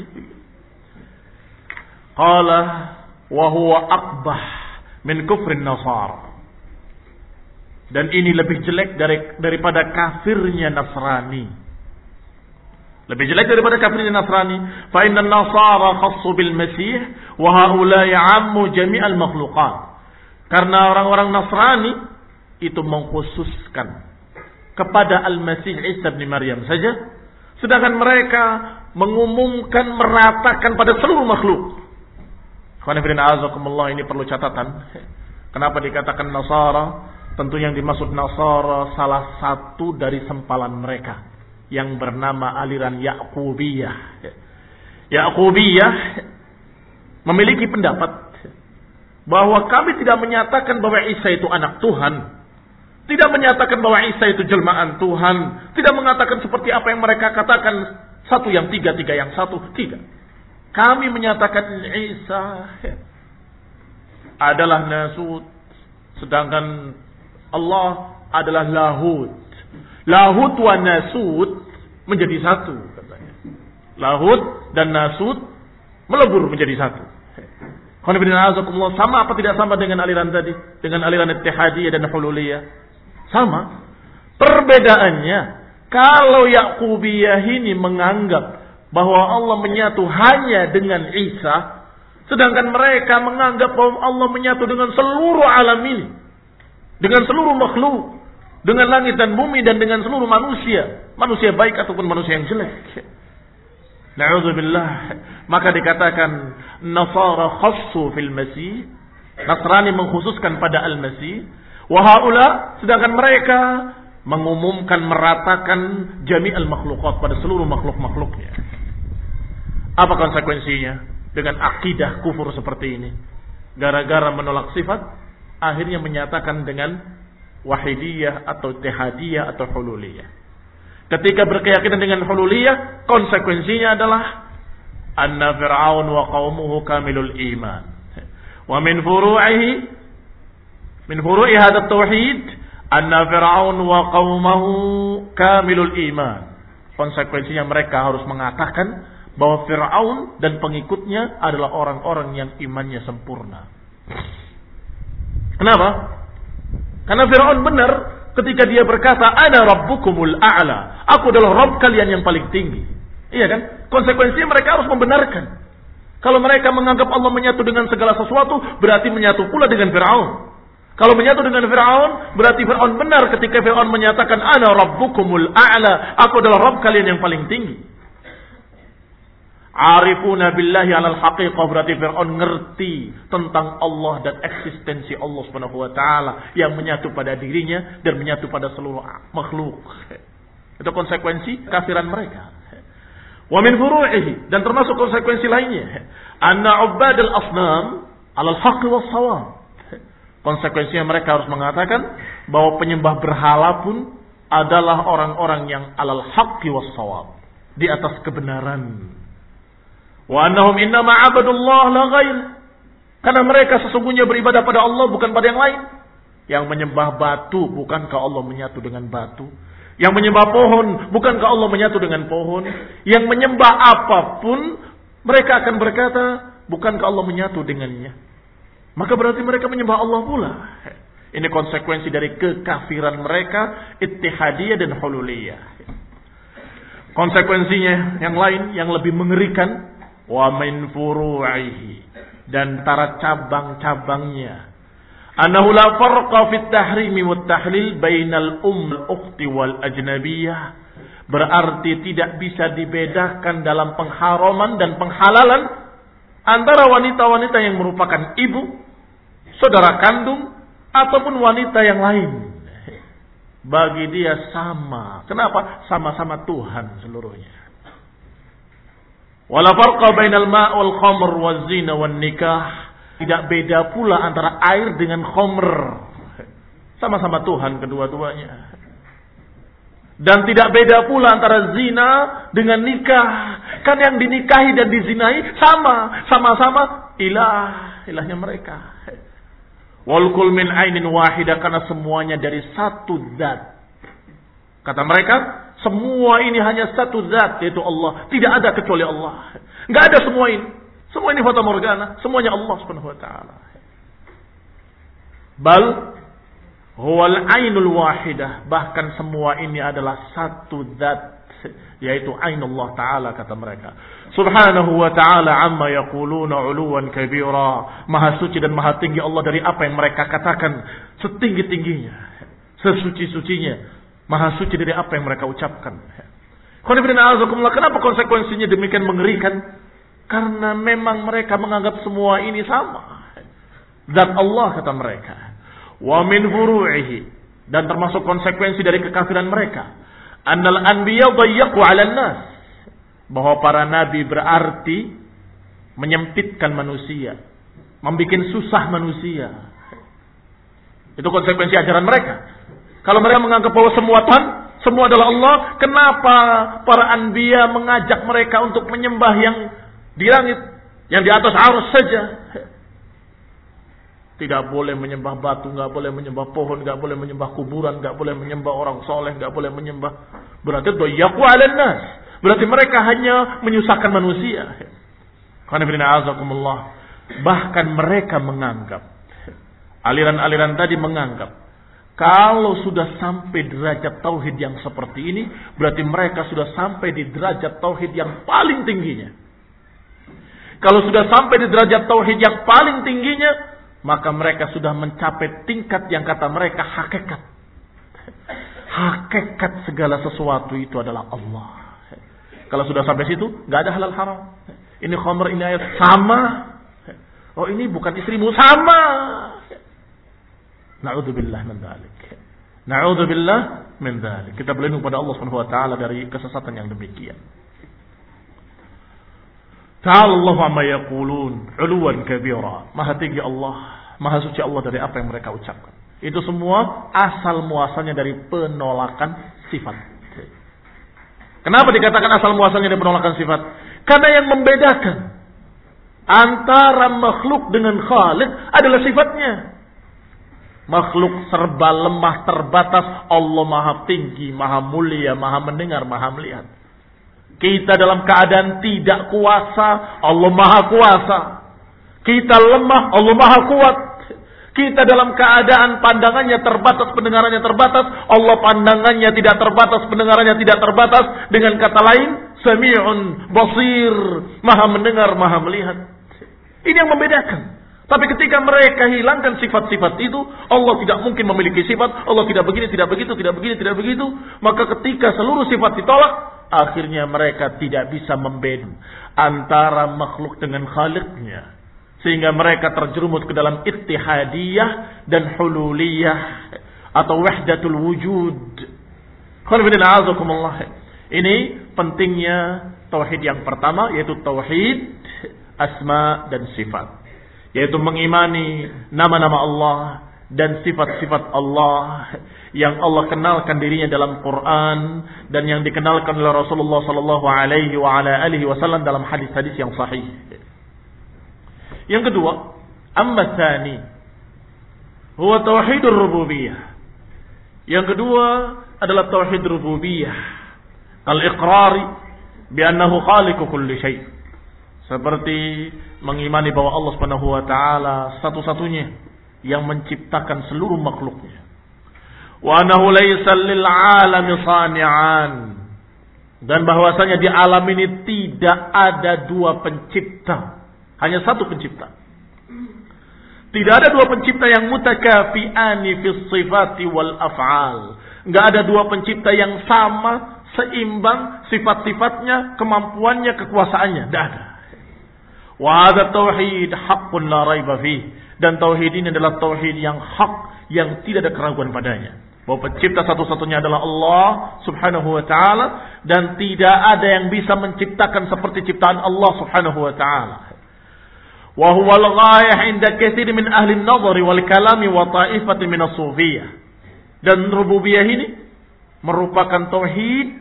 S1: Qala wa huwa aqbah min kufrin nasara. Dan ini lebih jelek dari, daripada kafirnya Nasrani. Lebih jelek daripada kafirnya Nasrani. Fa inna an-nasara khassu bil masih wa haula'i 'ammu jami'al makhluqat. Karena orang-orang Nasrani itu mengkhususkan kepada Al-Masih Isa bin Maryam saja, sedangkan mereka mengumumkan, meratakan pada seluruh makhluk. Ini perlu catatan. Kenapa dikatakan Nasara? Tentu yang dimaksud Nasara salah satu dari sempalan mereka yang bernama aliran Ya'qubiyah. Ya'qubiyah memiliki pendapat bahwa kami tidak menyatakan bahwa Isa itu anak Tuhan, tidak menyatakan bahwa Isa itu jelmaan Tuhan, tidak mengatakan seperti apa yang mereka katakan, satu yang tiga, tiga yang satu, tidak. Kami menyatakan Isa adalah Nasut, sedangkan Allah adalah Lahut. Lahut wa Nasut menjadi satu, katanya. Lahut dan Nasut melebur menjadi satu. Sama apa tidak sama dengan aliran tadi? Dengan aliran Ittihadiyah dan Hululiyah? Sama. Perbedaannya, kalau Ya'qubiyah ini menganggap bahwa Allah menyatu hanya dengan Isa, sedangkan mereka menganggap bahwa Allah menyatu dengan seluruh alam ini, dengan seluruh makhluk, dengan langit dan bumi, dan dengan seluruh manusia, manusia baik ataupun manusia yang jelek. Na'udzubillah. Maka dikatakan Nasara khassu fil Masih, Nasrani mengkhususkan pada Al-Masih, wa haula, sedangkan mereka mengumumkan, meratakan jami'al makhluqat, pada seluruh makhluk-makhluknya. Apa konsekuensinya dengan akidah kufur seperti ini? Gara-gara menolak sifat, akhirnya menyatakan dengan wahidiyah atau ittihadiyah atau hululiyah. Ketika berkeyakinan dengan hululiyah, konsekuensinya adalah anna fir'aun wa qaumuhu kamilul iman. Wa min furu'ihi min furu'i hadha tauhid anna fir'aun wa qaumahu kamilul iman. Konsekuensinya mereka harus mengatakan bahwa Fir'aun dan pengikutnya adalah orang-orang yang imannya sempurna. Kenapa? Karena Fir'aun benar ketika dia berkata, "Ana rabbukumul a'la." Aku adalah Rabb kalian yang paling tinggi. Iya kan? Konsekuensinya mereka harus membenarkan. Kalau mereka menganggap Allah menyatu dengan segala sesuatu, berarti menyatu pula dengan Fir'aun. Kalau menyatu dengan Fir'aun, berarti Fir'aun benar ketika Fir'aun menyatakan, "Ana rabbukumul a'la." Aku adalah Rabb kalian yang paling tinggi. Arifuna billahi alal haqiqah, berarti Fir'aun ngerti tentang Allah dan eksistensi Allah Subhanahu wa taala yang menyatu pada dirinya dan menyatu pada seluruh makhluk. Itu konsekuensi kafiran mereka. Wa min furu'ihi, dan termasuk konsekuensi lainnya, anna ubadul asnam alal haqqi was shawab. Konsekuensinya mereka harus mengatakan bahwa penyembah berhala pun adalah orang-orang yang alal haqqi was shawab, di atas kebenaran. Wa annahum innama abadullah la ghair. Karena mereka sesungguhnya beribadah pada Allah, bukan pada yang lain. Yang menyembah batu, bukankah Allah menyatu dengan batu? Yang menyembah pohon, bukankah Allah menyatu dengan pohon? Yang menyembah apapun, mereka akan berkata, bukankah Allah menyatu dengannya? Maka berarti mereka menyembah Allah pula. Ini konsekuensi dari kekafiran mereka, ittihadiyah dan hululiyah. Konsekuensinya yang lain, yang lebih mengerikan, wa min furu'ihi, dan para cabang-cabangnya, annahu la farqa fit tahrimi wat tahlil bainal umm al ukhti wal ajnabiyah, berarti tidak bisa dibedakan dalam pengharaman dan penghalalan antara wanita-wanita yang merupakan ibu, saudara kandung, ataupun wanita yang lain. Bagi dia sama. Kenapa? Sama-sama Tuhan seluruhnya. Wala farqa bainal ma' wal khamr waz zina wan nikah. Tidak beda pula antara air dengan khamr. Sama-sama Tuhan kedua-duanya. Dan tidak beda pula antara zina dengan nikah. Kan yang dinikahi dan dizinai sama, sama-sama ilah, ilahnya mereka. Wal kul min ainin wahidah, karena semuanya dari satu zat. Kata mereka, semua ini hanya satu zat, yaitu Allah. Tidak ada kecuali Allah. Enggak ada semua ini. Semua ini fata morgana, semuanya Allah Subhanahu wa taala. Bal huwal ainul wahidah, bahkan semua ini adalah satu zat, yaitu ainullah taala, kata mereka. Subhanahu wa ta'ala amma yaquluna 'uluwan kabira. Maha suci dan maha tinggi Allah dari apa yang mereka katakan, setinggi-tingginya, sesuci-sucinya. Maha suci dari apa yang mereka ucapkan. Kenapa konsekuensinya demikian mengerikan? Karena memang mereka menganggap semua ini sama. Zat Allah, kata mereka. Wa min furu'ihi, dan termasuk konsekuensi dari kekafiran mereka, annal anbiya dayyaqu 'alan nas, bahwa para nabi berarti menyempitkan manusia, membikin susah manusia. Itu konsekuensi ajaran mereka. Kalau mereka menganggap bahwa semua Tuhan, semua adalah Allah, kenapa para anbiya mengajak mereka untuk menyembah yang di langit, yang di atas arus saja? Tidak boleh menyembah batu, nggak boleh menyembah pohon, nggak boleh menyembah kuburan, nggak boleh menyembah orang soleh, nggak boleh menyembah. Berarti doyaku alan nas. Berarti mereka hanya menyusahkan manusia. Bahkan mereka menganggap, aliran-aliran tadi menganggap, kalau sudah sampai derajat tauhid yang seperti ini, berarti mereka sudah sampai di derajat tauhid yang paling tingginya. Kalau sudah sampai di derajat tauhid yang paling tingginya, maka mereka sudah mencapai tingkat yang kata mereka hakikat. Hakikat segala sesuatu itu adalah Allah. Kalau sudah sampai situ, nggak ada halal haram. Ini khamr, ini ayat, sama. Oh, ini bukan istrimu, sama. Na'udzubillah min dzalik. Na'udzubillah min dzalik. Kita berlindung pada Allah Subhanahu wa taala dari kesesatan yang demikian. Ta'ala Allahu amma yaqulun 'uluwan kabira. Maha tinggi Allah, maha suci Allah dari apa yang mereka ucapkan. Itu semua asal muasalnya dari penolakan sifat. Kenapa dikatakan asal muasalnya dari penolakan sifat? Karena yang membedakan antara makhluk dengan Khaliq adalah sifatnya. Makhluk serba lemah, terbatas. Allah maha tinggi, maha mulia, maha mendengar, maha melihat. Kita dalam keadaan tidak kuasa, Allah maha kuasa. Kita lemah, Allah maha kuat. Kita dalam keadaan pandangannya terbatas, pendengarannya terbatas, Allah pandangannya tidak terbatas, pendengarannya tidak terbatas. Dengan kata lain, Sami'un basir, maha mendengar, maha melihat. Ini yang membedakan. Tapi ketika mereka hilangkan sifat-sifat itu, Allah tidak mungkin memiliki sifat, Allah tidak begini, tidak begitu, tidak begini, tidak begitu. Maka ketika seluruh sifat ditolak, akhirnya mereka tidak bisa membedakan antara makhluk dengan Khaliqnya. Sehingga mereka terjerumus ke dalam ittihadiyah dan hululiyah atau wahdatul wujud. Ini pentingnya tauhid yang pertama, yaitu tauhid asma dan sifat, yaitu mengimani nama-nama Allah dan sifat-sifat Allah yang Allah kenalkan dirinya dalam Quran dan yang dikenalkan oleh Rasulullah sallallahu alaihi wa ala alihi wasallam dalam hadis-hadis yang sahih. Yang kedua, amma tsani huwa tauhidur rububiyah. Yang kedua adalah tauhid rububiyah, al-iqrari bi annahu khaliqu kulli syai'. Seperti mengimani bahwa Allah Subhanahu wa taala satu-satunya yang menciptakan seluruh makhluknya. Wa annahu laysa lil 'alami sani'an. Dan bahwasanya di alam ini tidak ada dua pencipta, hanya satu pencipta. Tidak ada dua pencipta yang mutakafi'ani fis sifati wal af'al. Enggak ada dua pencipta yang sama, seimbang sifat-sifatnya, kemampuannya, kekuasaannya. Tidak ada. Wa hadza tauhid haqqun la raiba fih. Dan tauhid ini adalah tauhid yang hak, yang tidak ada keraguan padanya. Bahwa pencipta satu-satunya adalah Allah Subhanahu wa taala, dan tidak ada yang bisa menciptakan seperti ciptaan Allah Subhanahu wa taala. Wa huwa al-ghayah 'inda katsir min ahli an-nadhar wal kalam wa ta'ifatin min as-sufiyyah. Dan rububiyah ini merupakan tauhid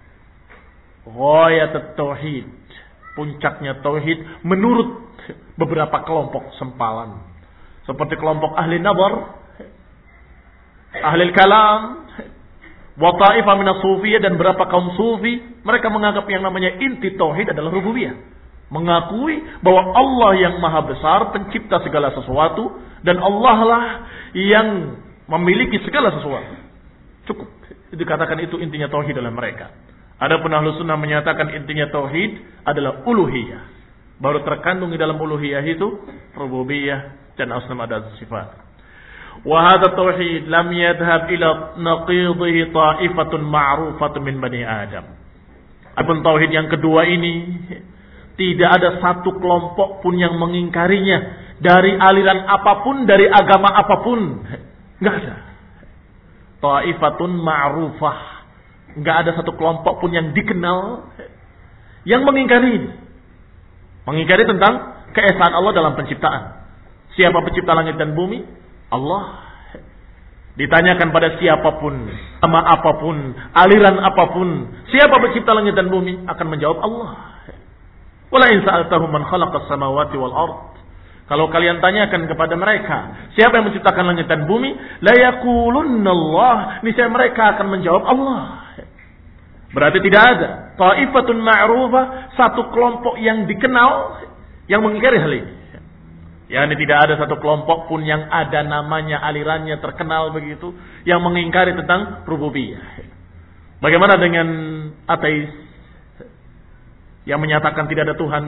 S1: ghayat tauhid, puncaknya tauhid menurut beberapa kelompok sempalan, seperti kelompok ahli nazar, ahli kalam, wa ta'ifah min as-sufiyah, dan beberapa kaum sufi. Mereka menganggap yang namanya inti tauhid adalah rububiyah, mengakui bahwa Allah yang maha besar, pencipta segala sesuatu, dan Allah lah yang memiliki segala sesuatu. Cukup. Dikatakan itu intinya tauhid dalam mereka. Adapun ahlu sunnah menyatakan intinya tauhid adalah uluhiyah. Baru terkandung di dalam uluhiyah itu rububiyah dan asma dan sifat. Wa hadha tauhid lam yadhhab ila naqidhihi ta'ifatun ma'rufatun min bani Adam. Adapun tauhid yang kedua ini tidak ada satu kelompok pun yang mengingkarinya dari aliran apapun, dari agama apapun. Enggak ada. Ta'ifatun ma'rufah. Enggak ada satu kelompok pun yang dikenal yang mengingkari ini. Mengingkari tentang keesaan Allah dalam penciptaan. Siapa pencipta langit dan bumi? Allah. Ditanyakan pada siapapun, sama apapun, aliran apapun, siapa pencipta langit dan bumi? Akan menjawab Allah. Wala in sa'altahum man khalaqas samawati wal ard. Kalau kalian tanyakan kepada mereka, siapa yang menciptakan langit dan bumi? La yaqulunna Allah. Niscaya mereka akan menjawab Allah. Berarti tidak ada ta'ifatun ma'rufah, satu kelompok yang dikenal yang mengingkari hal ini. Yani tidak ada satu kelompok pun yang ada namanya, alirannya terkenal begitu, yang mengingkari tentang rububiyah. Bagaimana dengan ateis yang menyatakan tidak ada Tuhan?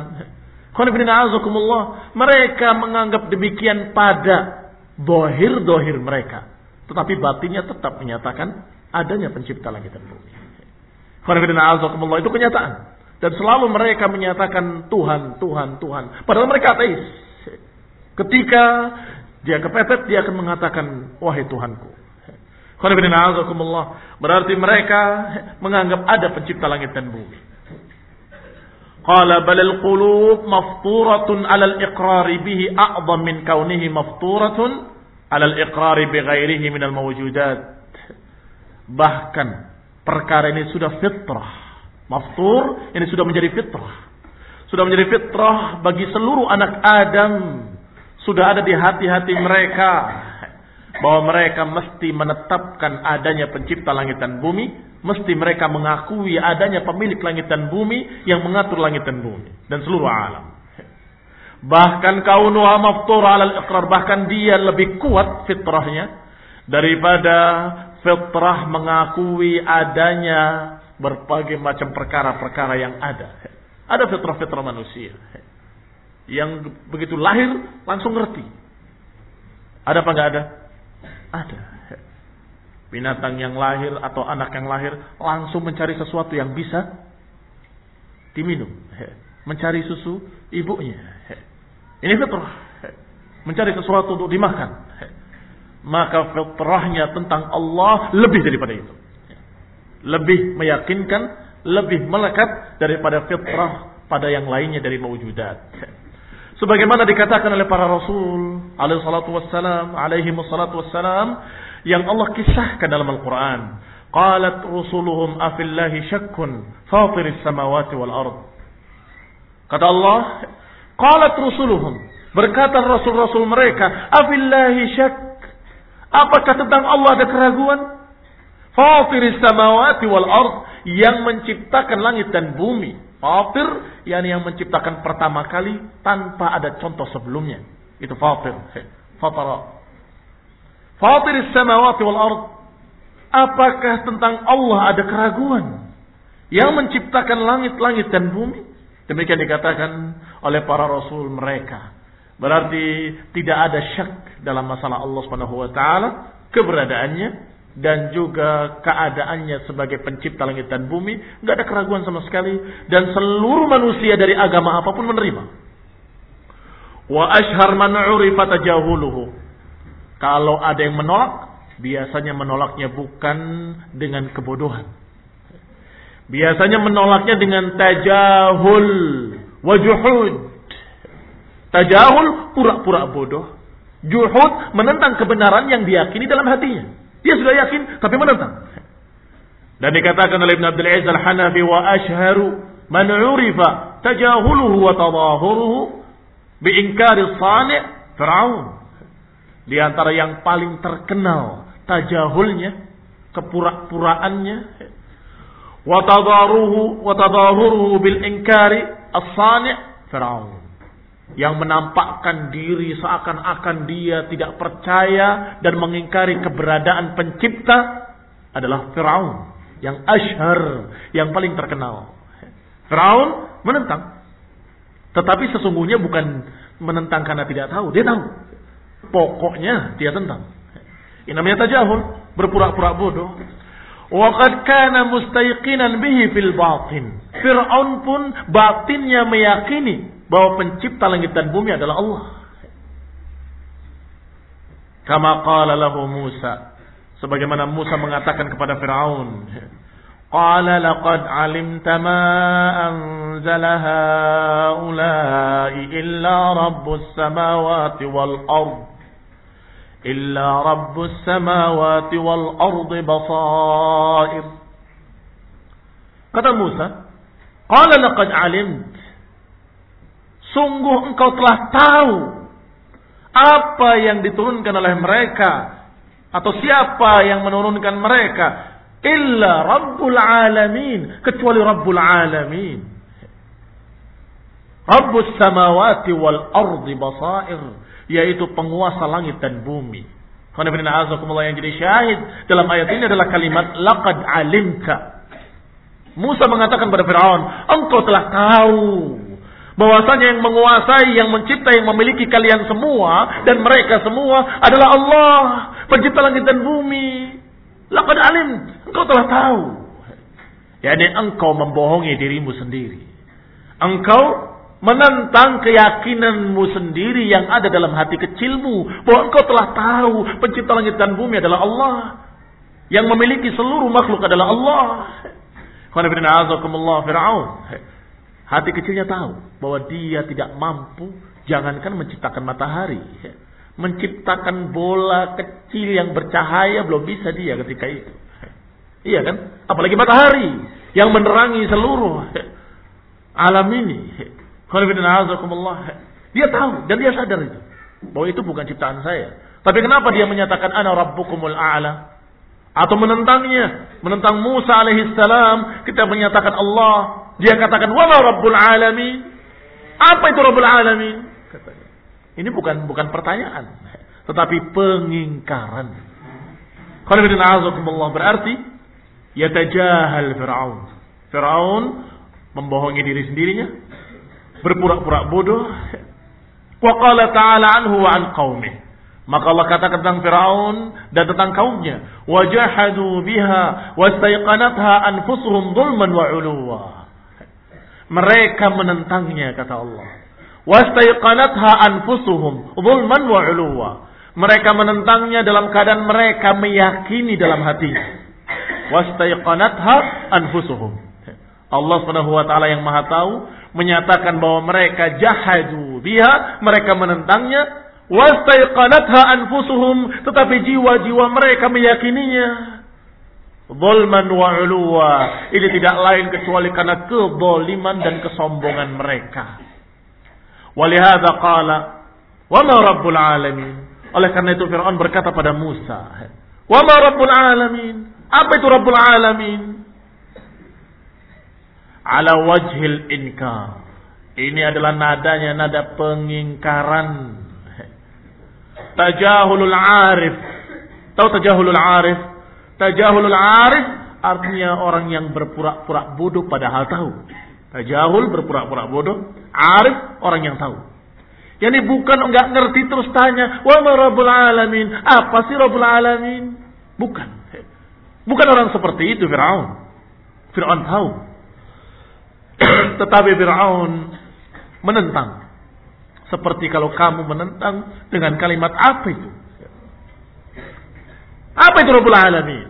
S1: Mereka menganggap demikian pada dohir-dohir mereka, tetapi batinnya tetap menyatakan adanya pencipta langit dan bumi. Itu kenyataan. Dan selalu mereka menyatakan Tuhan, Tuhan, Tuhan. Padahal mereka ateis. Ketika dia kepepet, dia akan mengatakan, wahai Tuhanku. Berarti mereka menganggap ada pencipta langit dan bumi. Qala balal qulub mafturatun 'ala al-iqrar bihi a'dham min kaunihi mafturatun 'ala al-iqrar bi ghairihi min al-mawjudat. Bahkan perkara ini sudah fitrah. Maftur ini sudah menjadi fitrah. Sudah menjadi fitrah bagi seluruh anak Adam. Sudah ada di hati-hati mereka bahwa mereka mesti menetapkan adanya pencipta langit dan bumi, mesti mereka mengakui adanya pemilik langit dan bumi yang mengatur langit dan bumi dan seluruh alam. Bahkan kaunuha maftura 'alal iqrar, bahkan dia lebih kuat fitrahnya daripada fitrah mengakui adanya berbagai macam perkara-perkara yang ada. Ada fitrah-fitrah manusia yang begitu lahir langsung ngerti. Ada apa enggak ada? Ada. Binatang yang lahir atau anak yang lahir langsung mencari sesuatu yang bisa diminum, mencari susu ibunya. Ini fitrah. Mencari sesuatu untuk dimakan. Maka fitrahnya tentang Allah lebih daripada itu. Lebih meyakinkan, lebih melekat daripada fitrah pada yang lainnya dari mawjudat. Sebagaimana dikatakan oleh para rasul alaihi salatu wassalam, alaihi wassalatu wassalam, yang Allah kisahkan dalam Al-Quran. Qalat rusuluhum afillahi syakkun fatiris samawati wal ard. Kata Allah, qalat rusuluhum, berkata rasul-rasul mereka, afillahi syak, apakah tentang Allah ada keraguan? Fatiris samawati wal ard, yang menciptakan langit dan bumi. Fatir, yakni yang menciptakan pertama kali tanpa ada contoh sebelumnya. Itu fatir. Fatara. Fatiris samawati wal ard. Apakah tentang Allah ada keraguan? Yang menciptakan langit-langit dan bumi. Demikian dikatakan oleh para rasul mereka. Berarti tidak ada syak dalam masalah Allah Subhanahu wa taala, keberadaannya dan juga keadaannya sebagai pencipta langit dan bumi, enggak ada keraguan sama sekali, dan seluruh manusia dari agama apapun menerima. Wa ashhar man 'urifa tajahuluhu. Kalau ada yang menolak, biasanya menolaknya bukan dengan kebodohan. Biasanya menolaknya dengan tajahul wa juhud. Tajahul, pura-pura bodoh. Juhud, menentang kebenaran yang diyakini dalam hatinya. Dia sudah yakin, tapi menentang. Dan dikatakan oleh Ibn Abdul Aziz Al-Hanafi, wa ashharu man urifa tajahuluhu wa tadahuruhu bi'inkari sani' Fir'aun. Di antara yang paling terkenal tajahulnya, kepura-puraannya, wa tadaruhu wa tadahuruhu bil inkari as-sani' Fir'aun. Yang menampakkan diri seakan-akan dia tidak percaya dan mengingkari keberadaan pencipta adalah Fir'aun. Yang ashhar, yang paling terkenal. Fir'aun menentang. Tetapi sesungguhnya bukan menentang karena tidak tahu. Dia tahu. Pokoknya dia tentang. Ini namanya tajahul. Berpura-pura bodoh. Wa qad kana mustayqinan bihi fil batin. Fir'aun pun batinnya meyakini bahwa pencipta langit dan bumi adalah Allah. Kama qala lahu Musa. Sebagaimana Musa mengatakan kepada Fir'aun, qala laqad alimta ma anzala haula'i illa rabbus samawati wal ard illa rabbus samawati wal ardi basair. Kata Musa, qala laqad alimt, sungguh engkau telah tahu apa yang diturunkan oleh mereka atau siapa yang menurunkan mereka, illa Rabbul Alamin, kecuali Rabbul Alamin. Rabbus samawati wal ardi basair, yaitu penguasa langit dan bumi. Khonibina azakumullah, yang jadi syahid dalam ayat ini adalah kalimat laqad alimta. Musa mengatakan kepada Fir'aun, engkau telah tahu bahwasanya yang menguasai, yang mencipta, yang memiliki kalian semua dan mereka semua adalah Allah, pencipta langit dan bumi. Laqad alim, engkau telah tahu. Yani engkau membohongi dirimu sendiri. Engkau menentang keyakinanmu sendiri yang ada dalam hati kecilmu, bahwa engkau telah tahu pencipta langit dan bumi adalah Allah, yang memiliki seluruh makhluk adalah Allah. Fir'aun, hati kecilnya tahu bahwa dia tidak mampu, jangankan menciptakan matahari, menciptakan bola kecil yang bercahaya belum bisa dia ketika itu. Iya kan? Apalagi matahari yang menerangi seluruh alam ini. Dia tahu dan dia sadar itu, bahwa itu bukan ciptaan saya. Tapi kenapa dia menyatakan ana rabbukumul a'la? Atau menentangnya, menentang Musa alaihissalam, kita menyatakan Allah. Dia katakan wala rabbul alamin. Apa itu rabbul alamin? Katanya. Ini bukan bukan pertanyaan, tetapi pengingkaran. Qul inna a'udzubillah, berarti yatajahal Fir'aun. Fir'aun membohongi diri sendirinya, berpura-pura bodoh. Wa qala ta'ala anhu wa an qaumih. Maka Allah katakan tentang Fir'aun dan tentang kaumnya, wajahadu biha wastaiqanatha anfusuhum dhulman wa 'uluwa. Mereka menentangnya, kata Allah. Wastaiqanatha anfusuhum dhulman wa 'uluwa. Mereka menentangnya dalam keadaan mereka meyakini dalam hatinya. Wastaiqanatha anfusuhum. Allah Subhanahu wa taala yang Maha tahu menyatakan bahwa mereka jahadu biha, mereka menentangnya. Wastaiqanatha anfusuhum, tetapi jiwa-jiwa mereka meyakininya. Zulman wa 'uluwa, ini tidak lain kecuali karena kezaliman dan kesombongan mereka. Walihada qala wa ma rabbul alamin. Oleh karena itu Fir'aun berkata pada Musa, wa ma rabbul alamin? Apa itu rabbul alamin? Ala wajhil inkar. Ini adalah nadanya nada pengingkaran. Tajahulul arif. Tahu tajahulul arif? Tajahulul arif artinya orang yang berpura-pura bodoh padahal tahu. Tajahul berpura-pura bodoh, arif orang yang tahu. Yani bukan enggak ngerti terus tanya, "Wa ma rabbul alamin?" Apa sih rabbul alamin? Bukan. Bukan orang seperti itu Fir'aun. Fir'aun tahu. Tetapi Fir'aun menentang. Seperti kalau kamu menentang dengan kalimat apa itu? Apa itu Rabbul Alamin?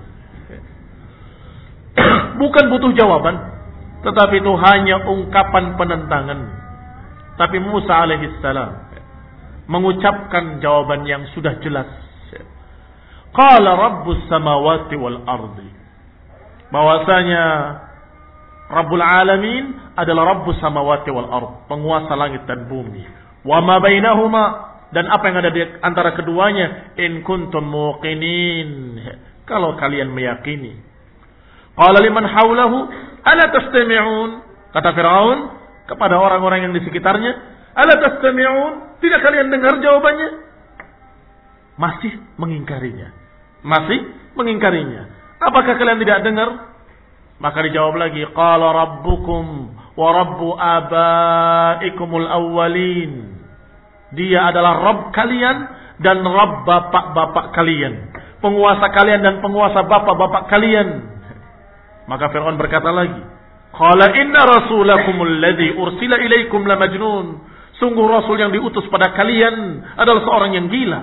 S1: Bukan butuh jawaban, tetapi itu hanya ungkapan penentangan. Tapi Musa alaihissalam mengucapkan jawaban yang sudah jelas. Qala Rabbus samawati wal ardi. bahwasanya Rabbul Alamin adalah Rabbus samawati wal ard, penguasa langit dan bumi. Wa ma bainahuma, dan apa yang ada di antara keduanya, in kuntum muqinin, kalau kalian meyakini. Qala liman haulahu ala tastami'un, kata Firaun kepada orang-orang yang di sekitarnya, ala tastami'un, tidak kalian dengar jawabannya? Masih mengingkarinya. Masih mengingkarinya. Apakah kalian tidak dengar? Maka dijawab lagi, qala rabbukum wa rabbu abaikumul awwalin. Dia adalah Rabb kalian dan Rabb bapak-bapak kalian, penguasa kalian dan penguasa bapak-bapak kalian. Maka Fir'aun berkata lagi, qala inna rasulakumul ladzi ursila ilaikum la majnun. Sungguh rasul yang diutus pada kalian adalah seorang yang gila.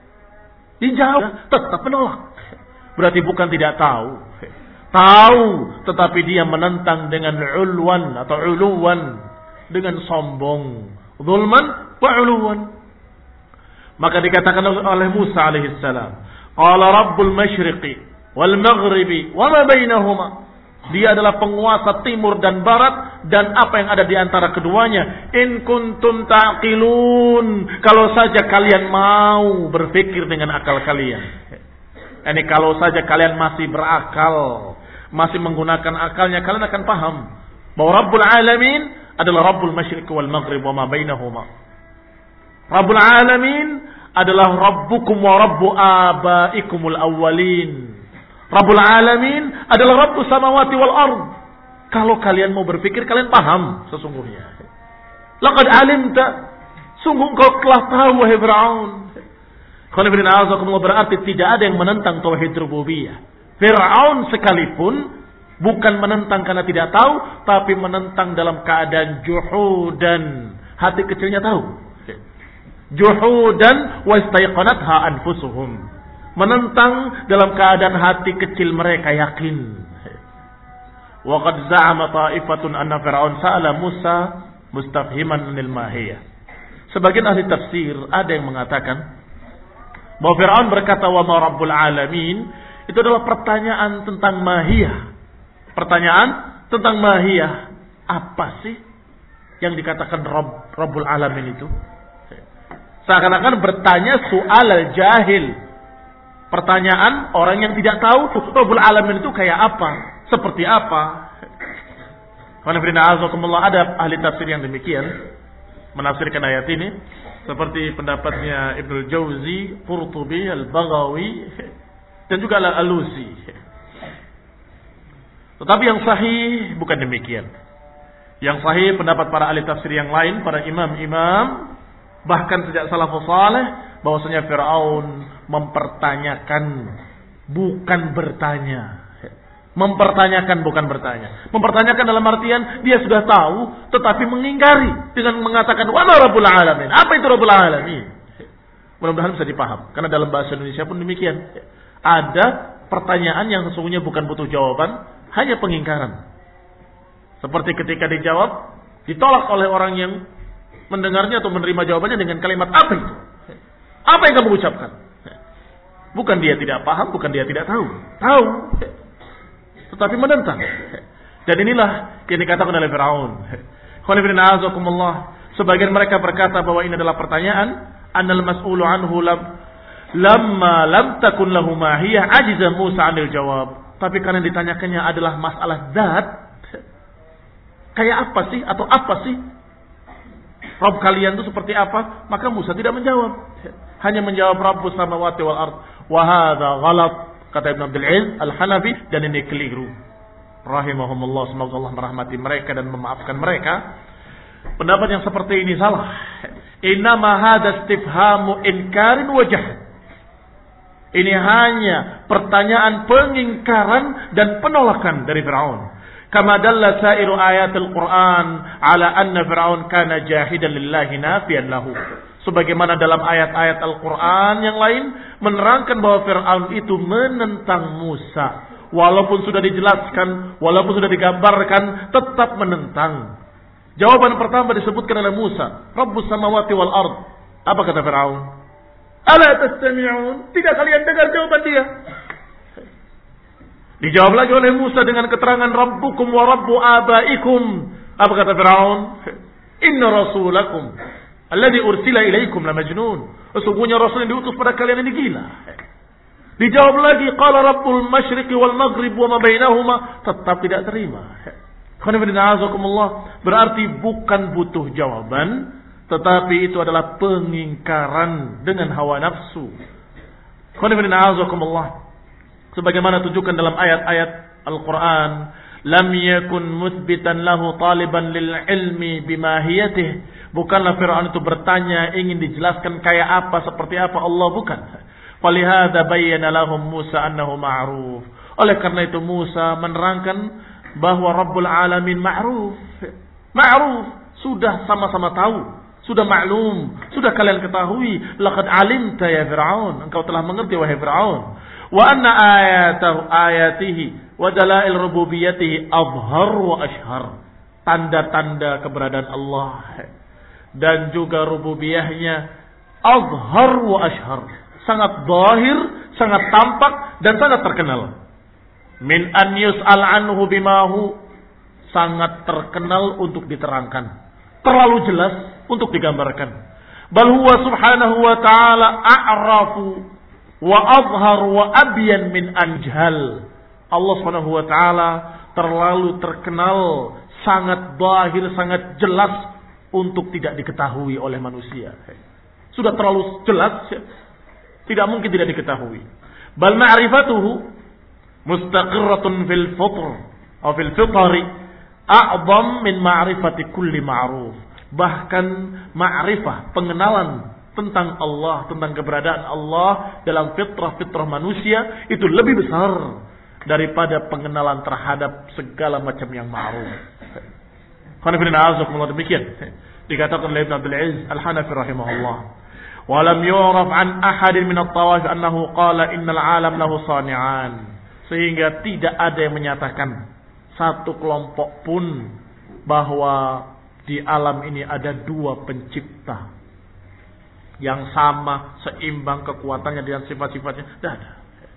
S1: Dijawab, tetap menolak. Berarti bukan tidak tahu. Tahu, tetapi dia menentang dengan ulwan atau uluwan, dengan sombong. Zulman wa uluwan. Maka dikatakan oleh Musa alaihissalam, qala rabbul masyriqi wal maghribi wa ma bainahuma. Dia adalah penguasa timur dan barat dan apa yang ada di antara keduanya. In kuntum taqilun, kalau saja kalian mau berpikir dengan akal kalian. Ini kalau saja kalian masih berakal, masih menggunakan akalnya, kalian akan paham bahwa Rabbul Alamin adalah Rabbul Masyriq wal Maghrib wa ma bainahuma. Rabbul Alamin adalah Rabbukum wa Rabbu abaikumul awwalin. Rabbul Alamin adalah Rabbus samawati wal ard. Kalau kalian mau berpikir, kalian paham sesungguhnya. Laqad alimta, sungguh engkau telah tahu wahai Fir'aun. Berarti tidak ada yang menentang tauhid rububiyah. Fir'aun sekalipun bukan menentang karena tidak tahu, tapi menentang dalam keadaan juhudan. Hati kecilnya tahu. Juhudan wa istayqanatha anfusuhum. Menentang dalam keadaan hati kecil mereka yakin. Wa qad za'ama ta'ifatun anna Fir'aun sa'ala Musa mustafhiman anil mahiyah. Sebagian ahli tafsir ada yang mengatakan bahwa Fir'aun berkata wa ma rabbul alamin, itu adalah pertanyaan tentang mahiyah. Pertanyaan tentang mahiyah, apa sih yang dikatakan Rabb, Rabbul Alamin itu? Seakan-akan bertanya soal jahil. Pertanyaan orang yang tidak tahu Rabbul Alamin itu kayak apa, seperti apa. Ada ahli tafsir yang demikian menafsirkan ayat ini, seperti pendapatnya Ibnu Jauzi, Qurtubi, Al-Baghawi, dan juga Al-Alusi. Tetapi yang sahih bukan demikian. Yang sahih pendapat para ahli tafsir yang lain, para imam-imam, bahkan sejak salafus saleh, bahwasanya Fir'aun mempertanyakan, bukan bertanya. Mempertanyakan bukan bertanya. Mempertanyakan dalam artian dia sudah tahu, tetapi mengingkari dengan mengatakan wa rabbul alamin. Apa itu Rabbul Alamin? Mudah-mudahan bisa dipaham. Karena dalam bahasa Indonesia pun demikian. Ada pertanyaan yang sesungguhnya bukan butuh jawaban, hanya pengingkaran. Seperti ketika dijawab, ditolak oleh orang yang mendengarnya atau menerima jawabannya dengan kalimat apa itu? Apa yang kamu ucapkan? Bukan dia tidak paham, bukan dia tidak tahu. Tahu. Tetapi menentang. Dan inilah yang dikatakan oleh Fir'aun. Sebagian mereka berkata bahwa ini adalah pertanyaan, annal mas'ulu anhu lam lamma lam takun lahu mahiyah ajiza Musa 'anil jawab. Tapi karena ditanyakannya adalah masalah zat, kayak apa sih atau apa sih Rabb kalian itu seperti apa, maka Musa tidak menjawab, hanya menjawab Rabbus samawati wal ard. Wa hadza ghalat, kata Ibnu Abdul Aziz Al-Hanafi, dan ini keliru. Rahimahumullah, semoga Allah merahmati mereka dan memaafkan mereka. Pendapat yang seperti ini salah. Innama hadza istifhamu inkarin wa jahd. Ini hanya pertanyaan pengingkaran dan penolakan dari Fir'aun. Kama dalla sairu ayatul Quran ala anna Fir'aun kana jahidan lillahi nafiyan lahu. Sebagaimana dalam ayat-ayat Al-Quran yang lain menerangkan bahwa Fir'aun itu menentang Musa. Walaupun sudah dijelaskan, walaupun sudah digambarkan, tetap menentang. Jawaban pertama disebutkan oleh Musa, Rabbus samawati wal ard. Apa kata Fir'aun? Ala tastami'un? Tidak kalian dengar jawaban dia? Dijawab lagi oleh Musa dengan keterangan Rabbukum wa Rabbu abaikum. Apa kata Fir'aun? Inna rasulakum alladhi ursila ilaikum la majnun. Sesungguhnya Rasul yang diutus pada kalian ini gila. Dijawab lagi, qala Rabbul masyriqi wal maghrib wa ma bainahuma. Tetap tidak terima. Berarti bukan butuh jawaban, tetapi itu adalah pengingkaran dengan hawa nafsu. Sebagaimana tunjukkan dalam ayat-ayat Al-Quran, lam yakun muthbitan lahu taliban lil ilmi bimahiyatih. Bukanlah Fir'aun itu bertanya ingin dijelaskan kayak apa, seperti apa Allah, bukan. Falihada bayyana lahum Musa annahu ma'ruf. Oleh karena itu Musa menerangkan bahwa Rabbul Alamin ma'ruf. Ma'ruf, sudah sama-sama tahu, sudah maklum, sudah kalian ketahui. Laqad alimta ya Fir'aun, engkau telah mengerti wahai Fir'aun. Wa anna ayatahu ayatihi wa dalail rububiyyatihi azhar wa ashhar. Tanda-tanda keberadaan Allah dan juga rububiyahnya azhar wa ashhar. Sangat zahir, sangat tampak dan sangat terkenal. Min an yus'al anhu bimahu, sangat terkenal untuk diterangkan. Terlalu jelas untuk digambarkan. Bal huwa subhanahu wa ta'ala a'rafu wa azhar wa abyan min anjhal. Allah subhanahu wa ta'ala terlalu terkenal, sangat zahir, sangat jelas untuk tidak diketahui oleh manusia. Sudah terlalu jelas, tidak mungkin tidak diketahui. Bal ma'rifatuhu mustaqirratun fil fitr atau fil fitri a'zam min ma'rifati kulli ma'ruf. Bahkan ma'rifah, pengenalan tentang Allah, tentang keberadaan Allah dalam fitrah-fitrah manusia itu lebih besar daripada pengenalan terhadap segala macam yang ma'ruf. Demikian dikatakan oleh Ibn Abdul Aziz Al-Hanafi rahimahullah. Wa lam yu'raf an ahadin min at-tawaf annahu qala innal 'alam lahu sani'an. Sehingga tidak ada yang menyatakan satu kelompok pun bahwa di alam ini ada dua pencipta yang sama, seimbang kekuatannya dan sifat-sifatnya. Tidak ada.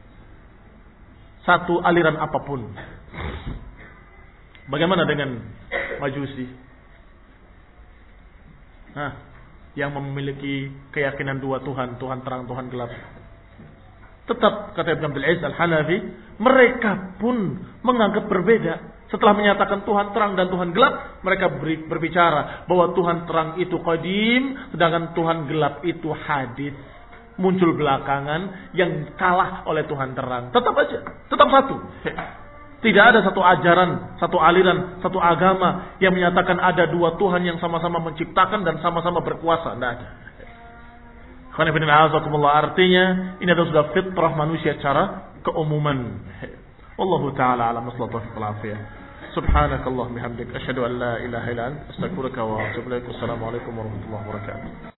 S1: Satu aliran apapun. Bagaimana dengan Majusi? Nah, yang memiliki keyakinan dua Tuhan, Tuhan terang, Tuhan gelap. Tetap kata Ibn Abdul Aziz Al-Hanafi, mereka pun menganggap berbeda. Setelah menyatakan Tuhan terang dan Tuhan gelap, mereka berbicara bahwa Tuhan terang itu qadim, sedangkan Tuhan gelap itu hadits, muncul belakangan, yang kalah oleh Tuhan terang. Tetap aja, tetap satu. Tidak ada satu ajaran, satu aliran, satu agama yang menyatakan ada dua Tuhan yang sama-sama menciptakan dan sama-sama berkuasa. Tidak ada. Artinya ini adalah sudah fitrah manusia secara keumuman. Wallahu ta'ala alam. Subhanakallahumma bihamdik asyhadu an la ilaha illa anta astaghfiruka wa atubu ilaik. Wassalamu alaikum warahmatullahi wabarakatuh.